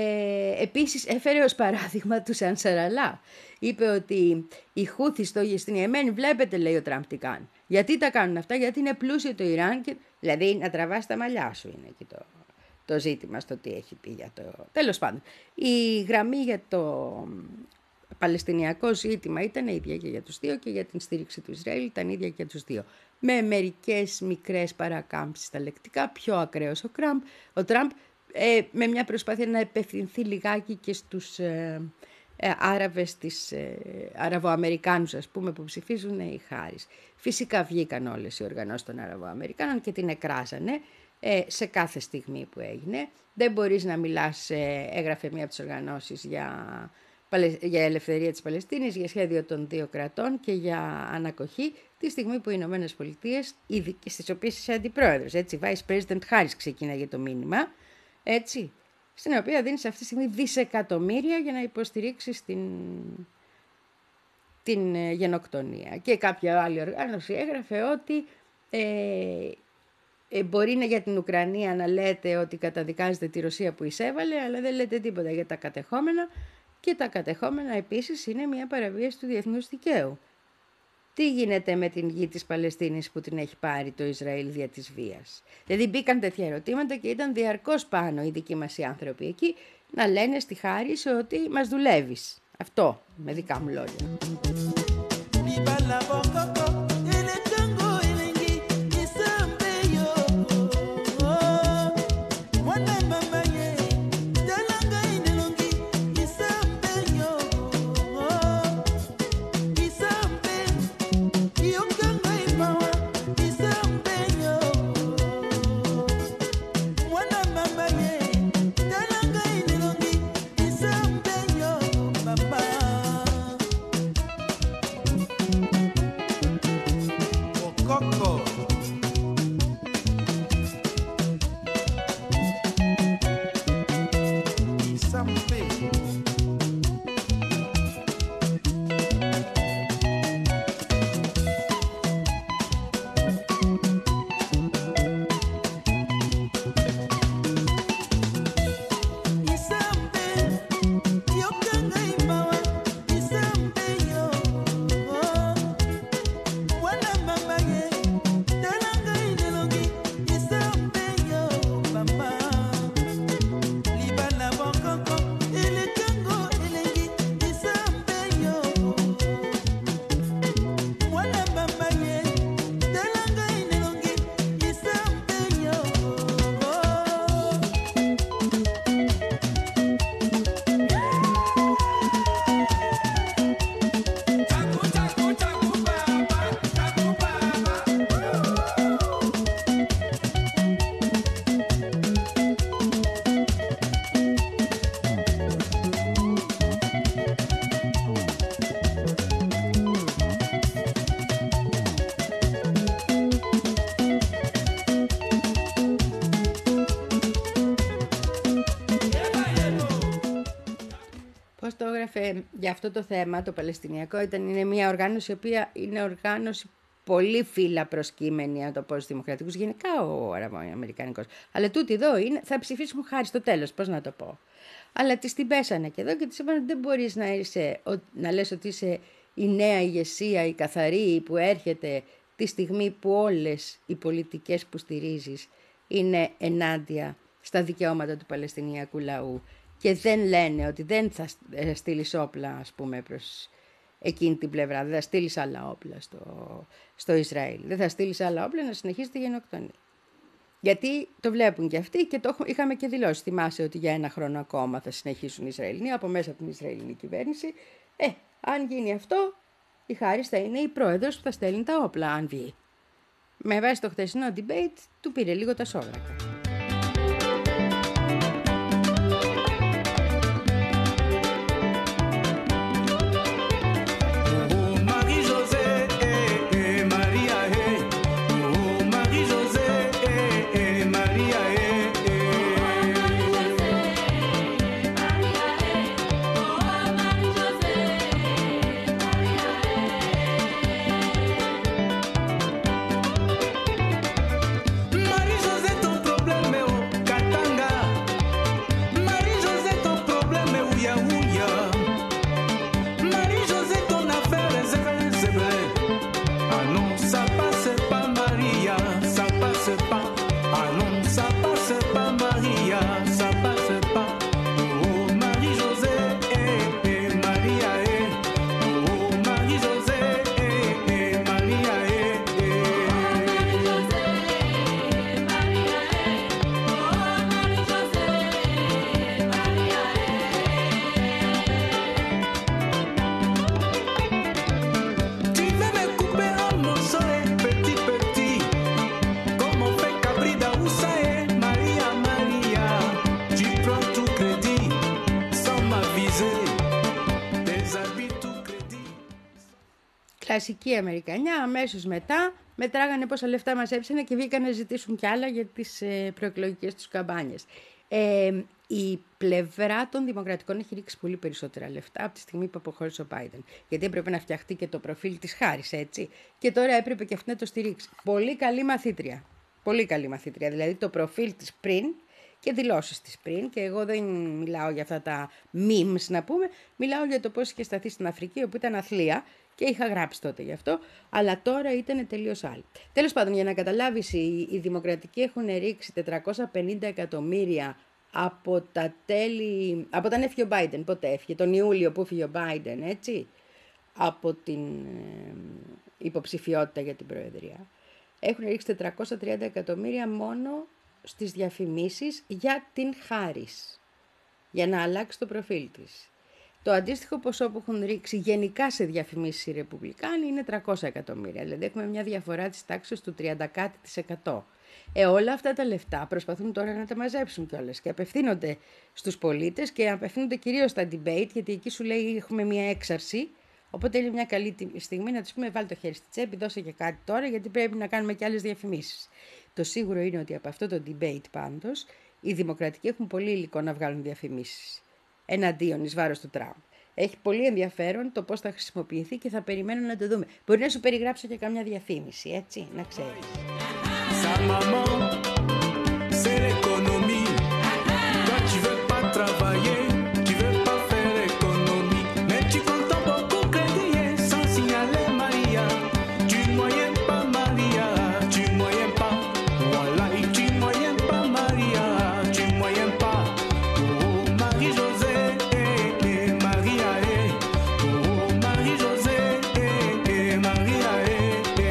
Ε, επίσης έφερε ως παράδειγμα του Ανσαραλά. Είπε ότι οι Χούθοι στο στην Ιεμένη, βλέπετε, λέει ο Τραμπ, τι κάνουν. Γιατί τα κάνουν αυτά? Γιατί είναι πλούσιο το Ιράν και, δηλαδή να τραβάς τα μαλλιά σου είναι εκεί το, το ζήτημα στο τι έχει πει για το... Τέλος πάντων, η γραμμή για το παλαιστινιακό ζήτημα ήταν ίδια και για τους δύο και για την στήριξη του Ισραήλ ήταν ίδια και για τους δύο. Με μερικές μικρές παρακάμψεις στα λεκτικά, πιο ακραίος ο, Τραμπ, ο Τραμπ, ε, με μια προσπάθεια να επευθυνθεί λιγάκι και στους ε, ε, Άραβες, τις ε, Αραβοαμερικάνους, ας πούμε, που ψηφίζουν η Χάρις. Φυσικά βγήκαν όλες οι οργανώσεις των Αραβοαμερικάνων και την εκράζανε ε, σε κάθε στιγμή που έγινε. Δεν μπορείς να μιλάς, ε, έγραφε μία από τις οργανώσεις για, για ελευθερία της Παλαιστίνης, για σχέδιο των δύο κρατών και για ανακοχή, τη στιγμή που οι Ηνωμένες Πολιτείες, στις οποίες είσαι αντιπρόεδρος, έτσι, Vice President Harris ξεκίναγε το μήνυμα, έτσι, στην οποία δίνεις αυτή τη στιγμή δισεκατομμύρια για να υποστηρίξεις την, την ε, γενοκτονία. Και κάποια άλλη οργάνωση έγραφε ότι ε, ε, μπορεί να για την Ουκρανία να λέτε ότι καταδικάζετε τη Ρωσία που εισέβαλε, αλλά δεν λέτε τίποτα για τα κατεχόμενα και τα κατεχόμενα επίσης είναι μια παραβίαση του διεθνούς δικαίου. Τι γίνεται με την γη της Παλαιστίνης που την έχει πάρει το Ισραήλ δια της βίας? Δηλαδή μπήκαν τέτοια ερωτήματα και ήταν διαρκώς πάνω οι δικοί μας οι άνθρωποι εκεί να λένε στη Χάρις ότι μας δουλεύεις. Αυτό με δικά μου λόγια. Για αυτό το θέμα, το Παλαιστινιακό, ήταν, είναι μια οργάνωση η οποία είναι οργάνωση πολύ φύλλα προσκύμενη, να το πω, στους δημοκρατικούς, γενικά ο Αραβοαμερικανικός. Αλλά τούτη εδώ είναι, θα ψηφίσουν χάρη στο τέλος, πώς να το πω. Αλλά τις την πέσανε και εδώ και τις είπαν ότι δεν μπορείς να, είσαι, να λες ότι είσαι η νέα ηγεσία, η καθαρή που έρχεται τη στιγμή που όλες οι πολιτικές που στηρίζεις είναι ενάντια στα δικαιώματα του Παλαιστινιακού λαού. Και δεν λένε ότι δεν θα στείλεις όπλα, ας πούμε, προς εκείνη την πλευρά. Δεν θα στείλεις άλλα όπλα στο, στο Ισραήλ. Δεν θα στείλεις άλλα όπλα να συνεχίσει τη γενοκτονία. Γιατί το βλέπουν και αυτοί και το είχαμε και δηλώσει. Θυμάσαι ότι για ένα χρόνο ακόμα θα συνεχίσουν οι Ισραηλοί από μέσα από την Ισραηλινή κυβέρνηση. Ε, αν γίνει αυτό, η Χάρις θα είναι η πρόεδρος που θα στέλνει τα όπλα, αν βγει. Με βάση το χθεσινό debate, του πήρε λίγο τα σόβρακα. Κλασική Αμερικανιά, αμέσως μετά μετράγανε πόσα λεφτά μας έψανε και βγήκαν να ζητήσουν κι άλλα για τις ε, προεκλογικές τους καμπάνιες. Ε, η πλευρά των Δημοκρατικών έχει ρίξει πολύ περισσότερα λεφτά από τη στιγμή που αποχώρησε ο Biden. Γιατί έπρεπε να φτιαχτεί και το προφίλ της Χάρις, έτσι. Και τώρα έπρεπε και αυτή να το στηρίξει. Πολύ καλή μαθήτρια. Πολύ καλή μαθήτρια. Δηλαδή το προφίλ της πριν και δηλώσεις της πριν. Και εγώ δεν μιλάω για αυτά τα memes, να πούμε. Μιλάω για το πώς είχε σταθεί στην Αφρική, όπου ήταν αθλία. Και είχα γράψει τότε γι' αυτό, αλλά τώρα ήταν τελείως άλλη. Τέλος πάντων, για να καταλάβεις, οι, οι δημοκρατικοί έχουν ρίξει τετρακόσια πενήντα εκατομμύρια από τα τέλη, από όταν έφυγε ο Biden, πότε έφυγε, τον Ιούλιο που έφυγε ο Biden, έτσι, από την ε, υποψηφιότητα για την Προεδρία. Έχουν ρίξει τετρακόσια τριάντα εκατομμύρια μόνο στις διαφημίσεις για την Χάρις, για να αλλάξει το προφίλ της. Το αντίστοιχο ποσό που έχουν ρίξει γενικά σε διαφημίσεις οι Ρεπουμπλικάνοι είναι τριακόσια εκατομμύρια, δηλαδή έχουμε μια διαφορά της τάξης του τριάντα κάτι τοις εκατό. Ε, όλα αυτά τα λεφτά προσπαθούν τώρα να τα μαζέψουν κιόλας και απευθύνονται στους πολίτες και απευθύνονται κυρίως στα debate, γιατί εκεί σου λέει έχουμε μια έξαρση, οπότε είναι μια καλή στιγμή να τους πούμε βάλει το χέρι στη τσέπη, δώσε και κάτι τώρα, γιατί πρέπει να κάνουμε και άλλες διαφημίσεις. Το σίγουρο είναι ότι από αυτό το debate πάντως οι δημοκρατικοί έχουν πολύ υλικό να βγάλουν διαφημίσεις εναντίον εις βάρος του Τραμπ. Έχει πολύ ενδιαφέρον το πώς θα χρησιμοποιηθεί και θα περιμένω να το δούμε. Μπορεί να σου περιγράψω και καμιά διαφήμιση, έτσι, να ξέρεις. Sa maman, c'est l'économie. Toi, tu veux pas travailler, tu veux pas faire économie. Mais tu comptes beaucoup crédit sans signaler Maria. Tu moyen pas Maria, tu moyen pas. Voilà, tu moyen pas Maria, tu moyen pas. Oh, Marie-José, eh, eh, Maria, eh. Oh, Marie-José, eh, eh, Maria, eh, eh.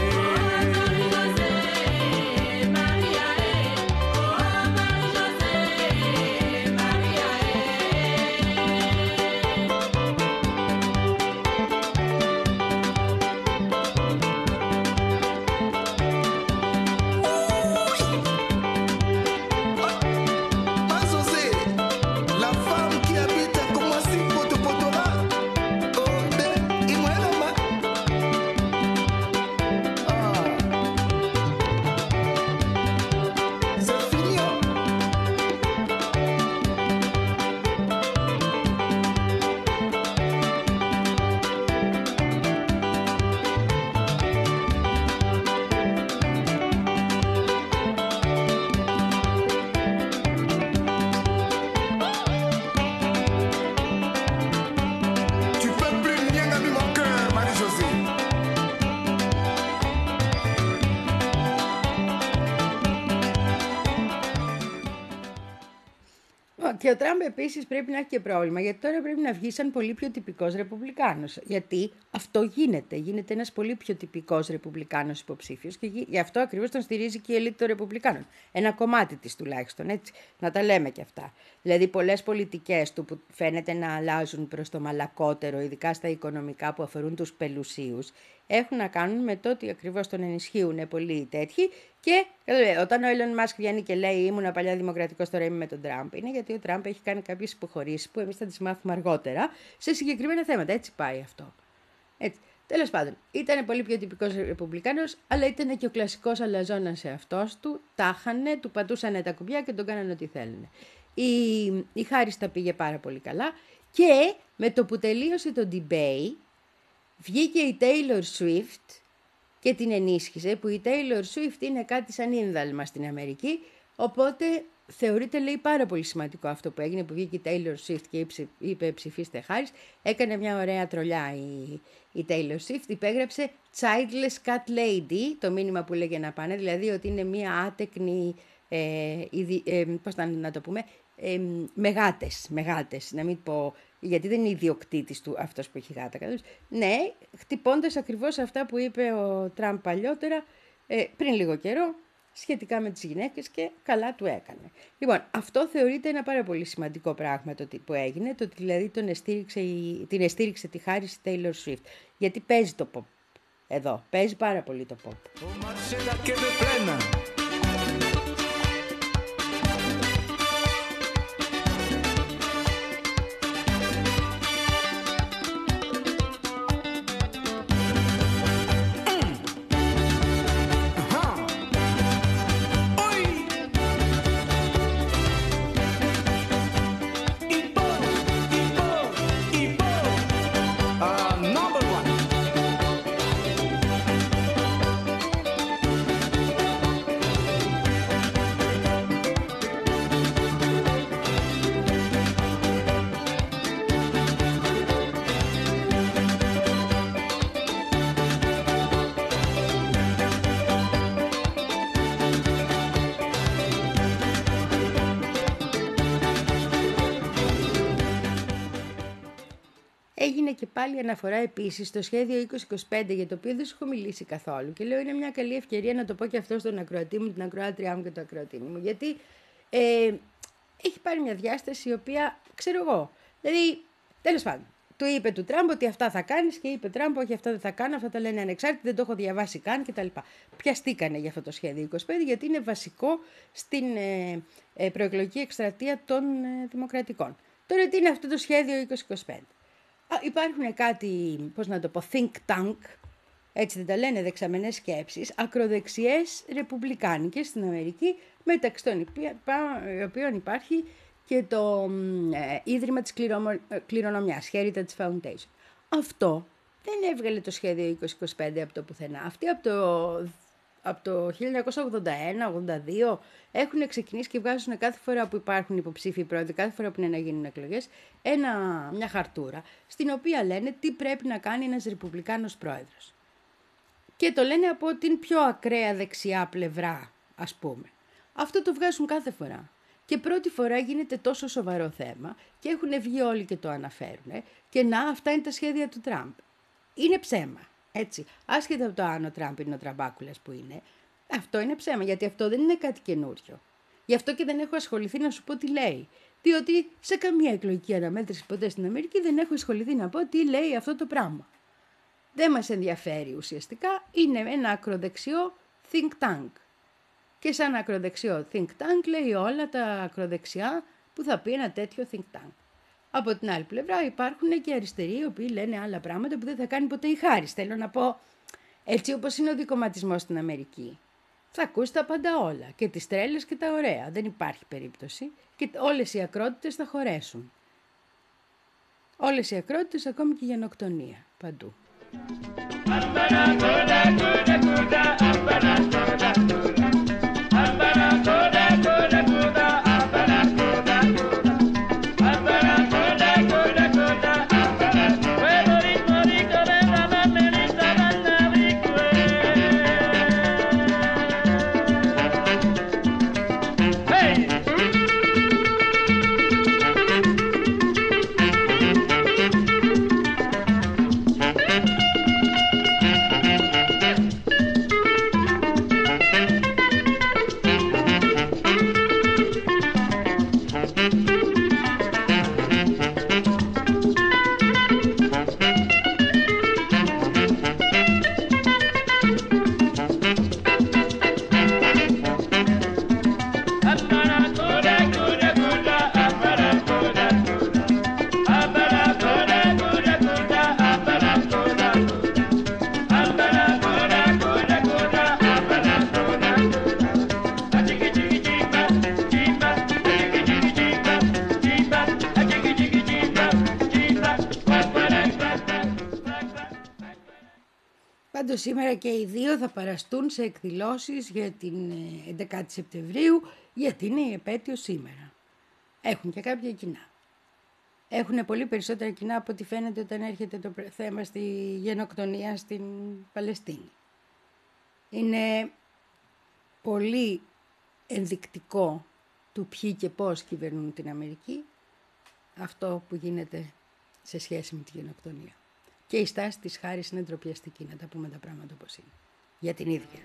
Και ο Τραμπ επίσης πρέπει να έχει και πρόβλημα, γιατί τώρα πρέπει να βγει σαν πολύ πιο τυπικός Ρεπουμπλικάνος. Γιατί αυτό γίνεται. Γίνεται ένας πολύ πιο τυπικός Ρεπουμπλικάνος υποψήφιος και γι' αυτό ακριβώς τον στηρίζει και η ελίτ των Ρεπουμπλικάνων. Ένα κομμάτι της τουλάχιστον, έτσι. Να τα λέμε και αυτά. Δηλαδή, πολλές πολιτικές του που φαίνεται να αλλάζουν προς το μαλακότερο, ειδικά στα οικονομικά που αφορούν τους πελουσίους, έχουν να κάνουν με το ότι ακριβώς τον ενισχύουν πολλοί τέτοιοι. Και όταν ο Elon Musk βγαίνει και λέει ήμουν παλιά δημοκρατικός, τώρα είμαι με τον Τραμπ, είναι γιατί ο Τραμπ έχει κάνει κάποιες υποχωρήσεις που εμείς θα τις μάθουμε αργότερα σε συγκεκριμένα θέματα. Έτσι πάει αυτό. Έτσι. Τέλος πάντων, ήταν πολύ πιο τυπικός Ρεπουμπλικάνος, αλλά ήταν και ο κλασικός αλαζόνας σε αυτός του. Τάχανε, του πατούσανε τα κουμπιά και τον κάνανε ό,τι θέλουν. Η, η Χάρις τα πήγε πάρα πολύ καλά και με το που τελείωσε το debate βγήκε η Taylor Swift και την ενίσχυσε, που η Taylor Swift είναι κάτι σαν ίνδαλμα στην Αμερική, οπότε θεωρείται, λέει, πάρα πολύ σημαντικό αυτό που έγινε, που βγήκε η Taylor Swift και είπε ψηφίστε Χάρις. Έκανε μια ωραία τρολιά η, η Taylor Swift, υπέγραψε Childless Cat Lady, το μήνυμα που λέγε να πάνε, δηλαδή ότι είναι μια άτεκνη, ε, ειδι, ε, πώς να το πούμε, ε, μεγάτες, μεγάτες, να μην πω, γιατί δεν είναι ιδιοκτήτης του αυτός που έχει γάτα. Ναι, χτυπώντας ακριβώς αυτά που είπε ο Τραμπ παλιότερα, ε, πριν λίγο καιρό, σχετικά με τις γυναίκες, και καλά του έκανε. Λοιπόν, αυτό θεωρείται ένα πάρα πολύ σημαντικό πράγμα το που έγινε, το ότι δηλαδή τον εστήριξε, την εστήριξε τη Χάρις Taylor Swift, γιατί παίζει το pop εδώ, παίζει πάρα πολύ το pop. Έγινε και πάλι αναφορά επίσης στο σχέδιο είκοσι είκοσι πέντε, για το οποίο δεν σου έχω μιλήσει καθόλου. Και λέω είναι μια καλή ευκαιρία να το πω και αυτό στον ακροατή μου, την ακροάτριά μου και το ακροατή μου. Γιατί ε, έχει πάρει μια διάσταση η οποία ξέρω εγώ. Δηλαδή, τέλος πάντων, του είπε του Τραμπ ότι αυτά θα κάνεις και είπε Τραμπ όχι αυτά δεν θα κάνω, αυτά τα λένε ανεξάρτητοι, δεν το έχω διαβάσει καν κτλ. Πιαστήκανε για αυτό το σχέδιο είκοσι πέντε γιατί είναι βασικό στην ε, ε, προεκλογική εκστρατεία των ε, δημοκρατικών. Τώρα τι είναι αυτό το σχέδιο είκοσι είκοσι πέντε. Α, υπάρχουν κάτι, πώς να το πω, think tank, έτσι δεν τα λένε, δεξαμενές σκέψεις, ακροδεξιές ρεπουμπλικάνικες στην Αμερική, μεταξύ των οποίων υπάρχει και το ε, Ίδρυμα της Κληρονομιάς, Heritage Foundation. Αυτό δεν έβγαλε το σχέδιο είκοσι είκοσι πέντε από το πουθενά. Αυτοί από το, από το χίλια εννιακόσια ογδόντα ένα ογδόντα δύο έχουν ξεκινήσει και βγάζουν κάθε φορά που υπάρχουν υποψήφιοι πρόεδροι, κάθε φορά που είναι να γίνουν εκλογές, ένα, μια χαρτούρα, στην οποία λένε τι πρέπει να κάνει ένας ρεπουμπλικάνος πρόεδρος. Και το λένε από την πιο ακραία δεξιά πλευρά, ας πούμε. Αυτό το βγάζουν κάθε φορά. Και πρώτη φορά γίνεται τόσο σοβαρό θέμα και έχουν βγει όλοι και το αναφέρουν. Και να, αυτά είναι τα σχέδια του Τραμπ. Είναι ψέμα, έτσι. Άσχετα από το αν ο Τραμπ είναι ο τραμπάκουλας που είναι, αυτό είναι ψέμα, γιατί αυτό δεν είναι κάτι καινούριο. Γι' αυτό και δεν έχω ασχοληθεί να σου πω τι λέει. Διότι σε καμία εκλογική αναμέτρηση ποτέ στην Αμερική δεν έχω ασχοληθεί να πω τι λέει αυτό το πράγμα. Δεν μας ενδιαφέρει ουσιαστικά, είναι ένα ακροδεξιό think tank. Και σαν ακροδεξιό think tank λέει όλα τα ακροδεξιά που θα πει ένα τέτοιο think tank. Από την άλλη πλευρά υπάρχουν και αριστεροί οι οποίοι λένε άλλα πράγματα που δεν θα κάνει ποτέ η Χάρις. Θέλω να πω, έτσι όπως είναι ο δικομματισμός στην Αμερική, θα ακούσει τα πάντα όλα, και τις τρέλες και τα ωραία, δεν υπάρχει περίπτωση, και όλες οι ακρότητες θα χωρέσουν. Όλες οι ακρότητες, ακόμη και η γενοκτονία, παντού. Σήμερα και οι δύο θα παραστούν σε εκδηλώσεις για την έντεκα Σεπτεμβρίου, γιατί είναι η επέτειο σήμερα. Έχουν και κάποια κοινά. Έχουν πολύ περισσότερα κοινά από ό,τι φαίνεται όταν έρχεται το θέμα στη γενοκτονία στην Παλαιστίνη. Είναι πολύ ενδεικτικό του ποιοι και πώς κυβερνούν την Αμερική αυτό που γίνεται σε σχέση με τη γενοκτονία. Και η στάση της Χάρης είναι ντροπιαστική, να τα πούμε τα πράγματα όπως είναι. Για την ίδια.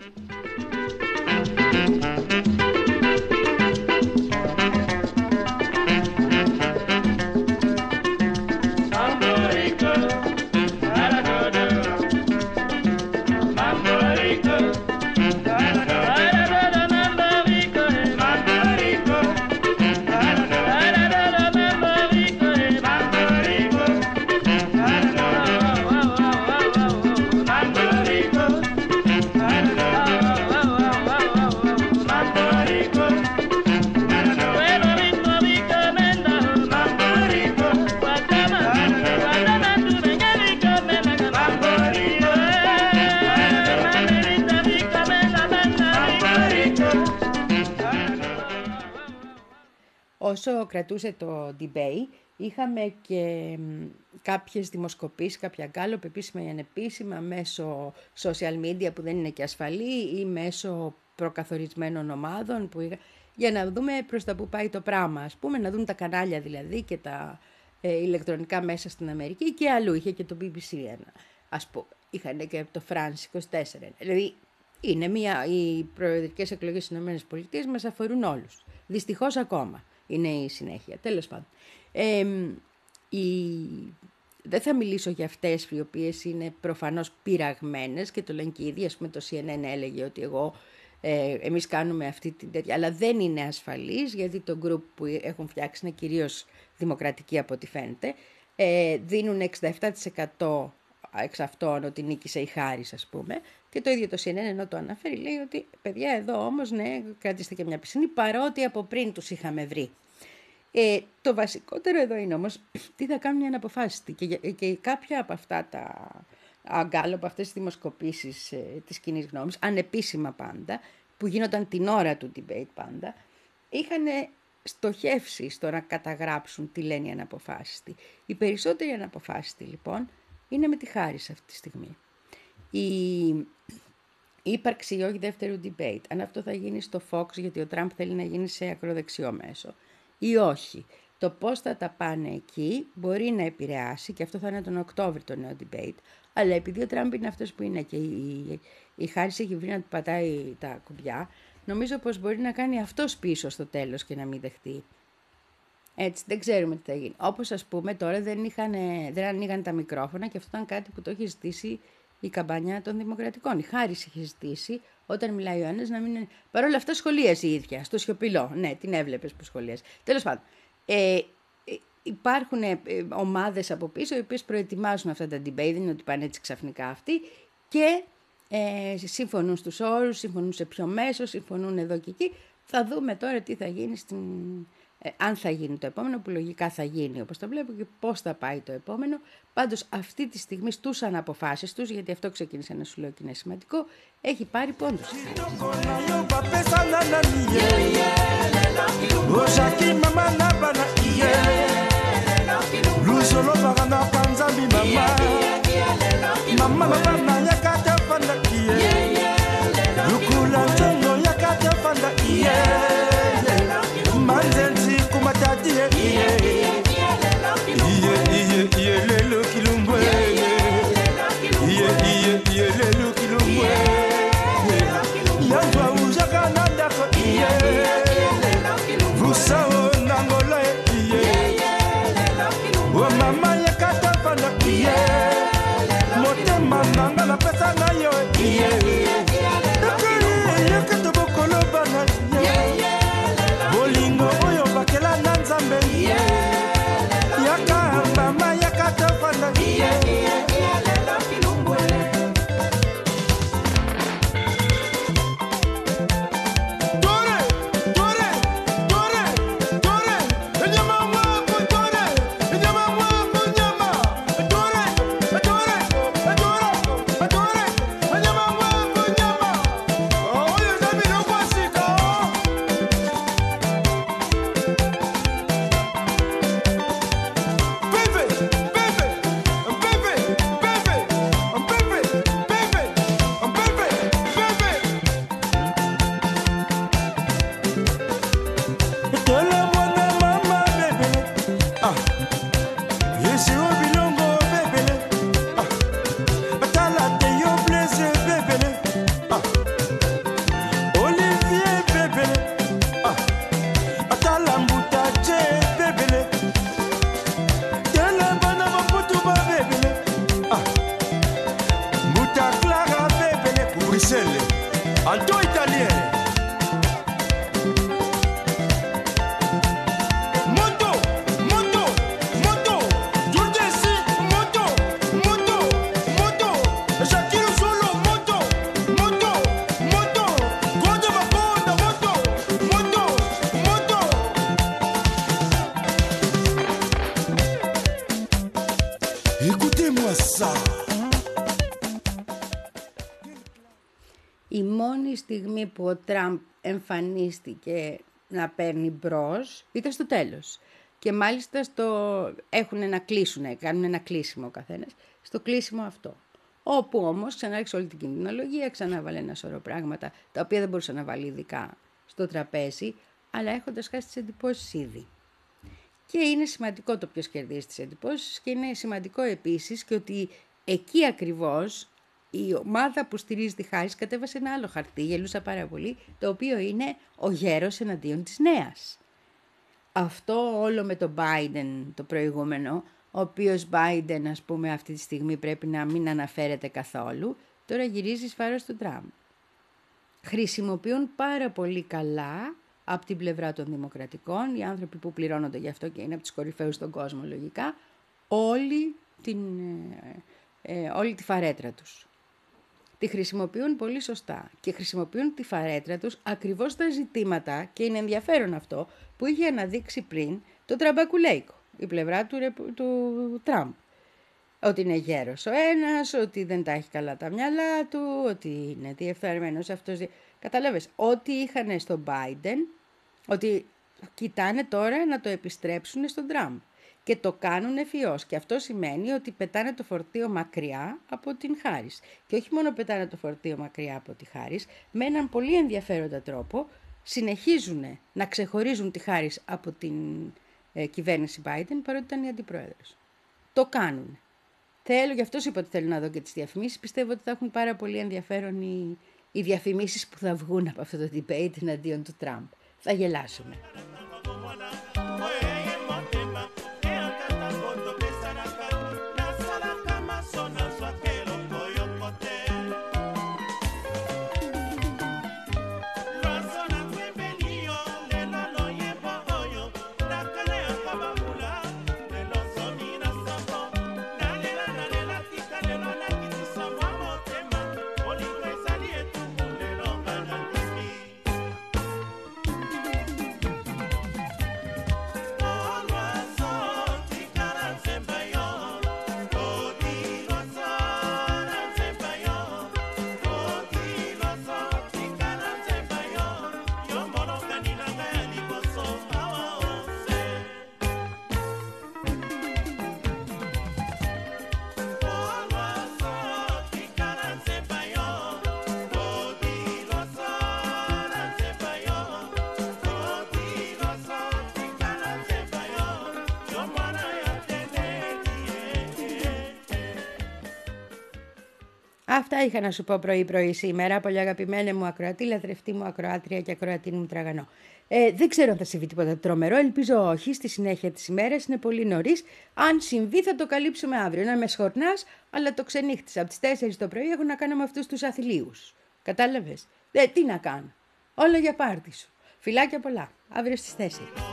Όσο κρατούσε το debate, είχαμε και κάποιες δημοσκοπήσεις, κάποια γκάλοπ, επίσημα ή ανεπίσημα, μέσω social media που δεν είναι και ασφαλή ή μέσω προκαθορισμένων ομάδων, που είχα, για να δούμε προς τα που πάει το πράγμα, ας πούμε, να δουν τα κανάλια δηλαδή και τα ε, ηλεκτρονικά μέσα στην Αμερική και αλλού. Είχε και το μπι μπι σι ένα, ας πούμε. Είχαν και το France είκοσι τέσσερα. Δηλαδή, είναι μια, οι προεδρικές εκλογές στις ΗΠΑ μας αφορούν όλους. Δυστυχώς ακόμα είναι η συνέχεια. Τέλος πάντων. Ε, η... Δεν θα μιλήσω για αυτές οι οποίες είναι προφανώς πειραγμένες και το λένε και οι ίδιοι. Ας πούμε, το σι εν εν έλεγε ότι εγώ, ε, εμείς κάνουμε αυτή την τέτοια, αλλά δεν είναι ασφαλής, γιατί το group που έχουν φτιάξει είναι κυρίως δημοκρατική από ό,τι φαίνεται. Ε, δίνουν εξήντα επτά τοις εκατό εξ αυτών ότι νίκησε η Χάρις, ας πούμε, και το ίδιο το σι εν εν, ενώ το αναφέρει, λέει ότι παιδιά εδώ όμως, ναι, κρατήστε και μια πισινή, παρότι από πριν τους είχαμε βρει. Ε, το βασικότερο εδώ είναι όμως τι θα κάνουν οι αναποφάσιστοι, και, και κάποια από αυτά τα αγκάλω, από αυτές τις δημοσκοπήσεις ε, της κοινής γνώμης, ανεπίσημα πάντα, που γίνονταν την ώρα του debate πάντα, είχαν στοχεύσει στο να καταγράψουν τι λένε οι αναποφάσιστοι. Οι περισσότεροι αναποφάσιστοι λοιπόν είναι με τη Χάρις αυτή τη στιγμή. Η ύπαρξη ή όχι δεύτερου debate, αν αυτό θα γίνει στο Fox γιατί ο Τραμπ θέλει να γίνει σε ακροδεξιό μέσο ή όχι, το πώς θα τα πάνε εκεί μπορεί να επηρεάσει, και αυτό θα είναι τον Οκτώβριο το νέο debate, αλλά επειδή ο Τραμπ είναι αυτός που είναι και η, η Χάρις έχει βρει να του πατάει τα κουμπιά, νομίζω πως μπορεί να κάνει αυτός πίσω στο τέλος και να μην δεχτεί. Έτσι, δεν ξέρουμε τι θα γίνει. Όπως ας πούμε τώρα δεν, είχαν, δεν ανοίγαν τα μικρόφωνα, και αυτό ήταν κάτι που το έχει ζητήσει η καμπάνια των Δημοκρατικών. Η Χάρις είχε ζητήσει όταν μιλάει ο ένας να μην είναι. Παρ' όλα αυτά σχολίασε η ίδια, στο σιωπηλό. Ναι, την έβλεπες που σχολίασε. Τέλος πάντων, ε, ε, υπάρχουν ε, ομάδες από πίσω οι οποίες προετοιμάζουν αυτά τα debate, δεν είναι ότι πάνε έτσι ξαφνικά αυτοί, και ε, συμφωνούν στους όρους, συμφωνούν σε ποιο μέσο, συμφωνούν εδώ και εκεί. Θα δούμε τώρα τι θα γίνει στην. Ε, αν θα γίνει το επόμενο, που λογικά θα γίνει όπως το βλέπω, και πώς θα πάει το επόμενο. Πάντως αυτή τη στιγμή στους αναποφάσεις τους, γιατί αυτό ξεκίνησε να σου λέω και είναι σημαντικό, έχει πάρει πόντους. Η μόνη στιγμή που ο Τραμπ εμφανίστηκε να παίρνει μπρος ήταν στο τέλος. Και μάλιστα στο έχουν να κλείσουν, κάνουν ένα κλείσιμο ο καθένας, στο κλείσιμο αυτό. Όπου όμως ξανάρχισε όλη την κινδυνολογία, ξανάβαλε ένα σωρό πράγματα, τα οποία δεν μπορούσε να βάλει ειδικά στο τραπέζι, αλλά έχοντας χάσει τις εντυπώσεις ήδη. Και είναι σημαντικό το ποιος κερδίζει τις εντυπώσεις και είναι σημαντικό επίσης και ότι εκεί ακριβώς η ομάδα που στηρίζει τη Χάρις κατέβασε ένα άλλο χαρτί, γελούσα πάρα πολύ, το οποίο είναι ο γέρος εναντίον της νέας. Αυτό όλο με τον Biden το προηγούμενο, ο οποίος Biden ας πούμε αυτή τη στιγμή πρέπει να μην αναφέρεται καθόλου, τώρα γυρίζει εις βάρος του Τραμπ. Χρησιμοποιούν πάρα πολύ καλά από την πλευρά των δημοκρατικών, οι άνθρωποι που πληρώνονται γι' αυτό και είναι από τους κορυφαίους στον κόσμο λογικά, όλη, την, ε, ε, όλη τη φαρέτρα τους. Τη χρησιμοποιούν πολύ σωστά και χρησιμοποιούν τη φαρέτρα τους ακριβώς τα ζητήματα, και είναι ενδιαφέρον αυτό, που είχε αναδείξει πριν το τραμπακουλέικο, η πλευρά του, του Τραμπ. Ότι είναι γέρος ο ένας, ότι δεν τα έχει καλά τα μυαλά του, ότι είναι διεφθαρμένος αυτός. Καταλάβες, ό,τι είχαν στον Biden, ότι κοιτάνε τώρα να το επιστρέψουν στον Τραμπ. Και το κάνουν ευφυώς. Και αυτό σημαίνει ότι πετάνε το φορτίο μακριά από την Χάρις. Και όχι μόνο πετάνε το φορτίο μακριά από τη Χάρις, με έναν πολύ ενδιαφέροντα τρόπο συνεχίζουν να ξεχωρίζουν τη Χάρις από την ε, κυβέρνηση Biden, παρότι ήταν η αντιπρόεδρος. Το κάνουν. Θέλω, γι' αυτό σου είπα ότι θέλω να δω και τις διαφημίσεις. Πιστεύω ότι θα έχουν πάρα πολύ ενδιαφέρον οι, οι διαφημίσεις που θα βγουν από αυτό το debate εναντίον του Τραμπ. Θα γελάσουμε. Αυτά είχα να σου πω πρωί-πρωί σήμερα, πολύ αγαπημένη μου ακροατή, λατρευτή μου ακροάτρια και ακροατή μου τραγανό. Ε, δεν ξέρω αν θα συμβεί τίποτα τρομερό, ελπίζω όχι, στη συνέχεια της ημέρας είναι πολύ νωρίς. Αν συμβεί θα το καλύψουμε αύριο. Να είμαι σχορνάς, αλλά το ξενύχτησα. Από τις τέσσερις το πρωί έχω να κάνω με αυτούς τους αθλίους. Κατάλαβες? Ε, τι να κάνω. Όλα για πάρτι σου. Φιλάκια πολλά. Αύριο στις τέσσερις.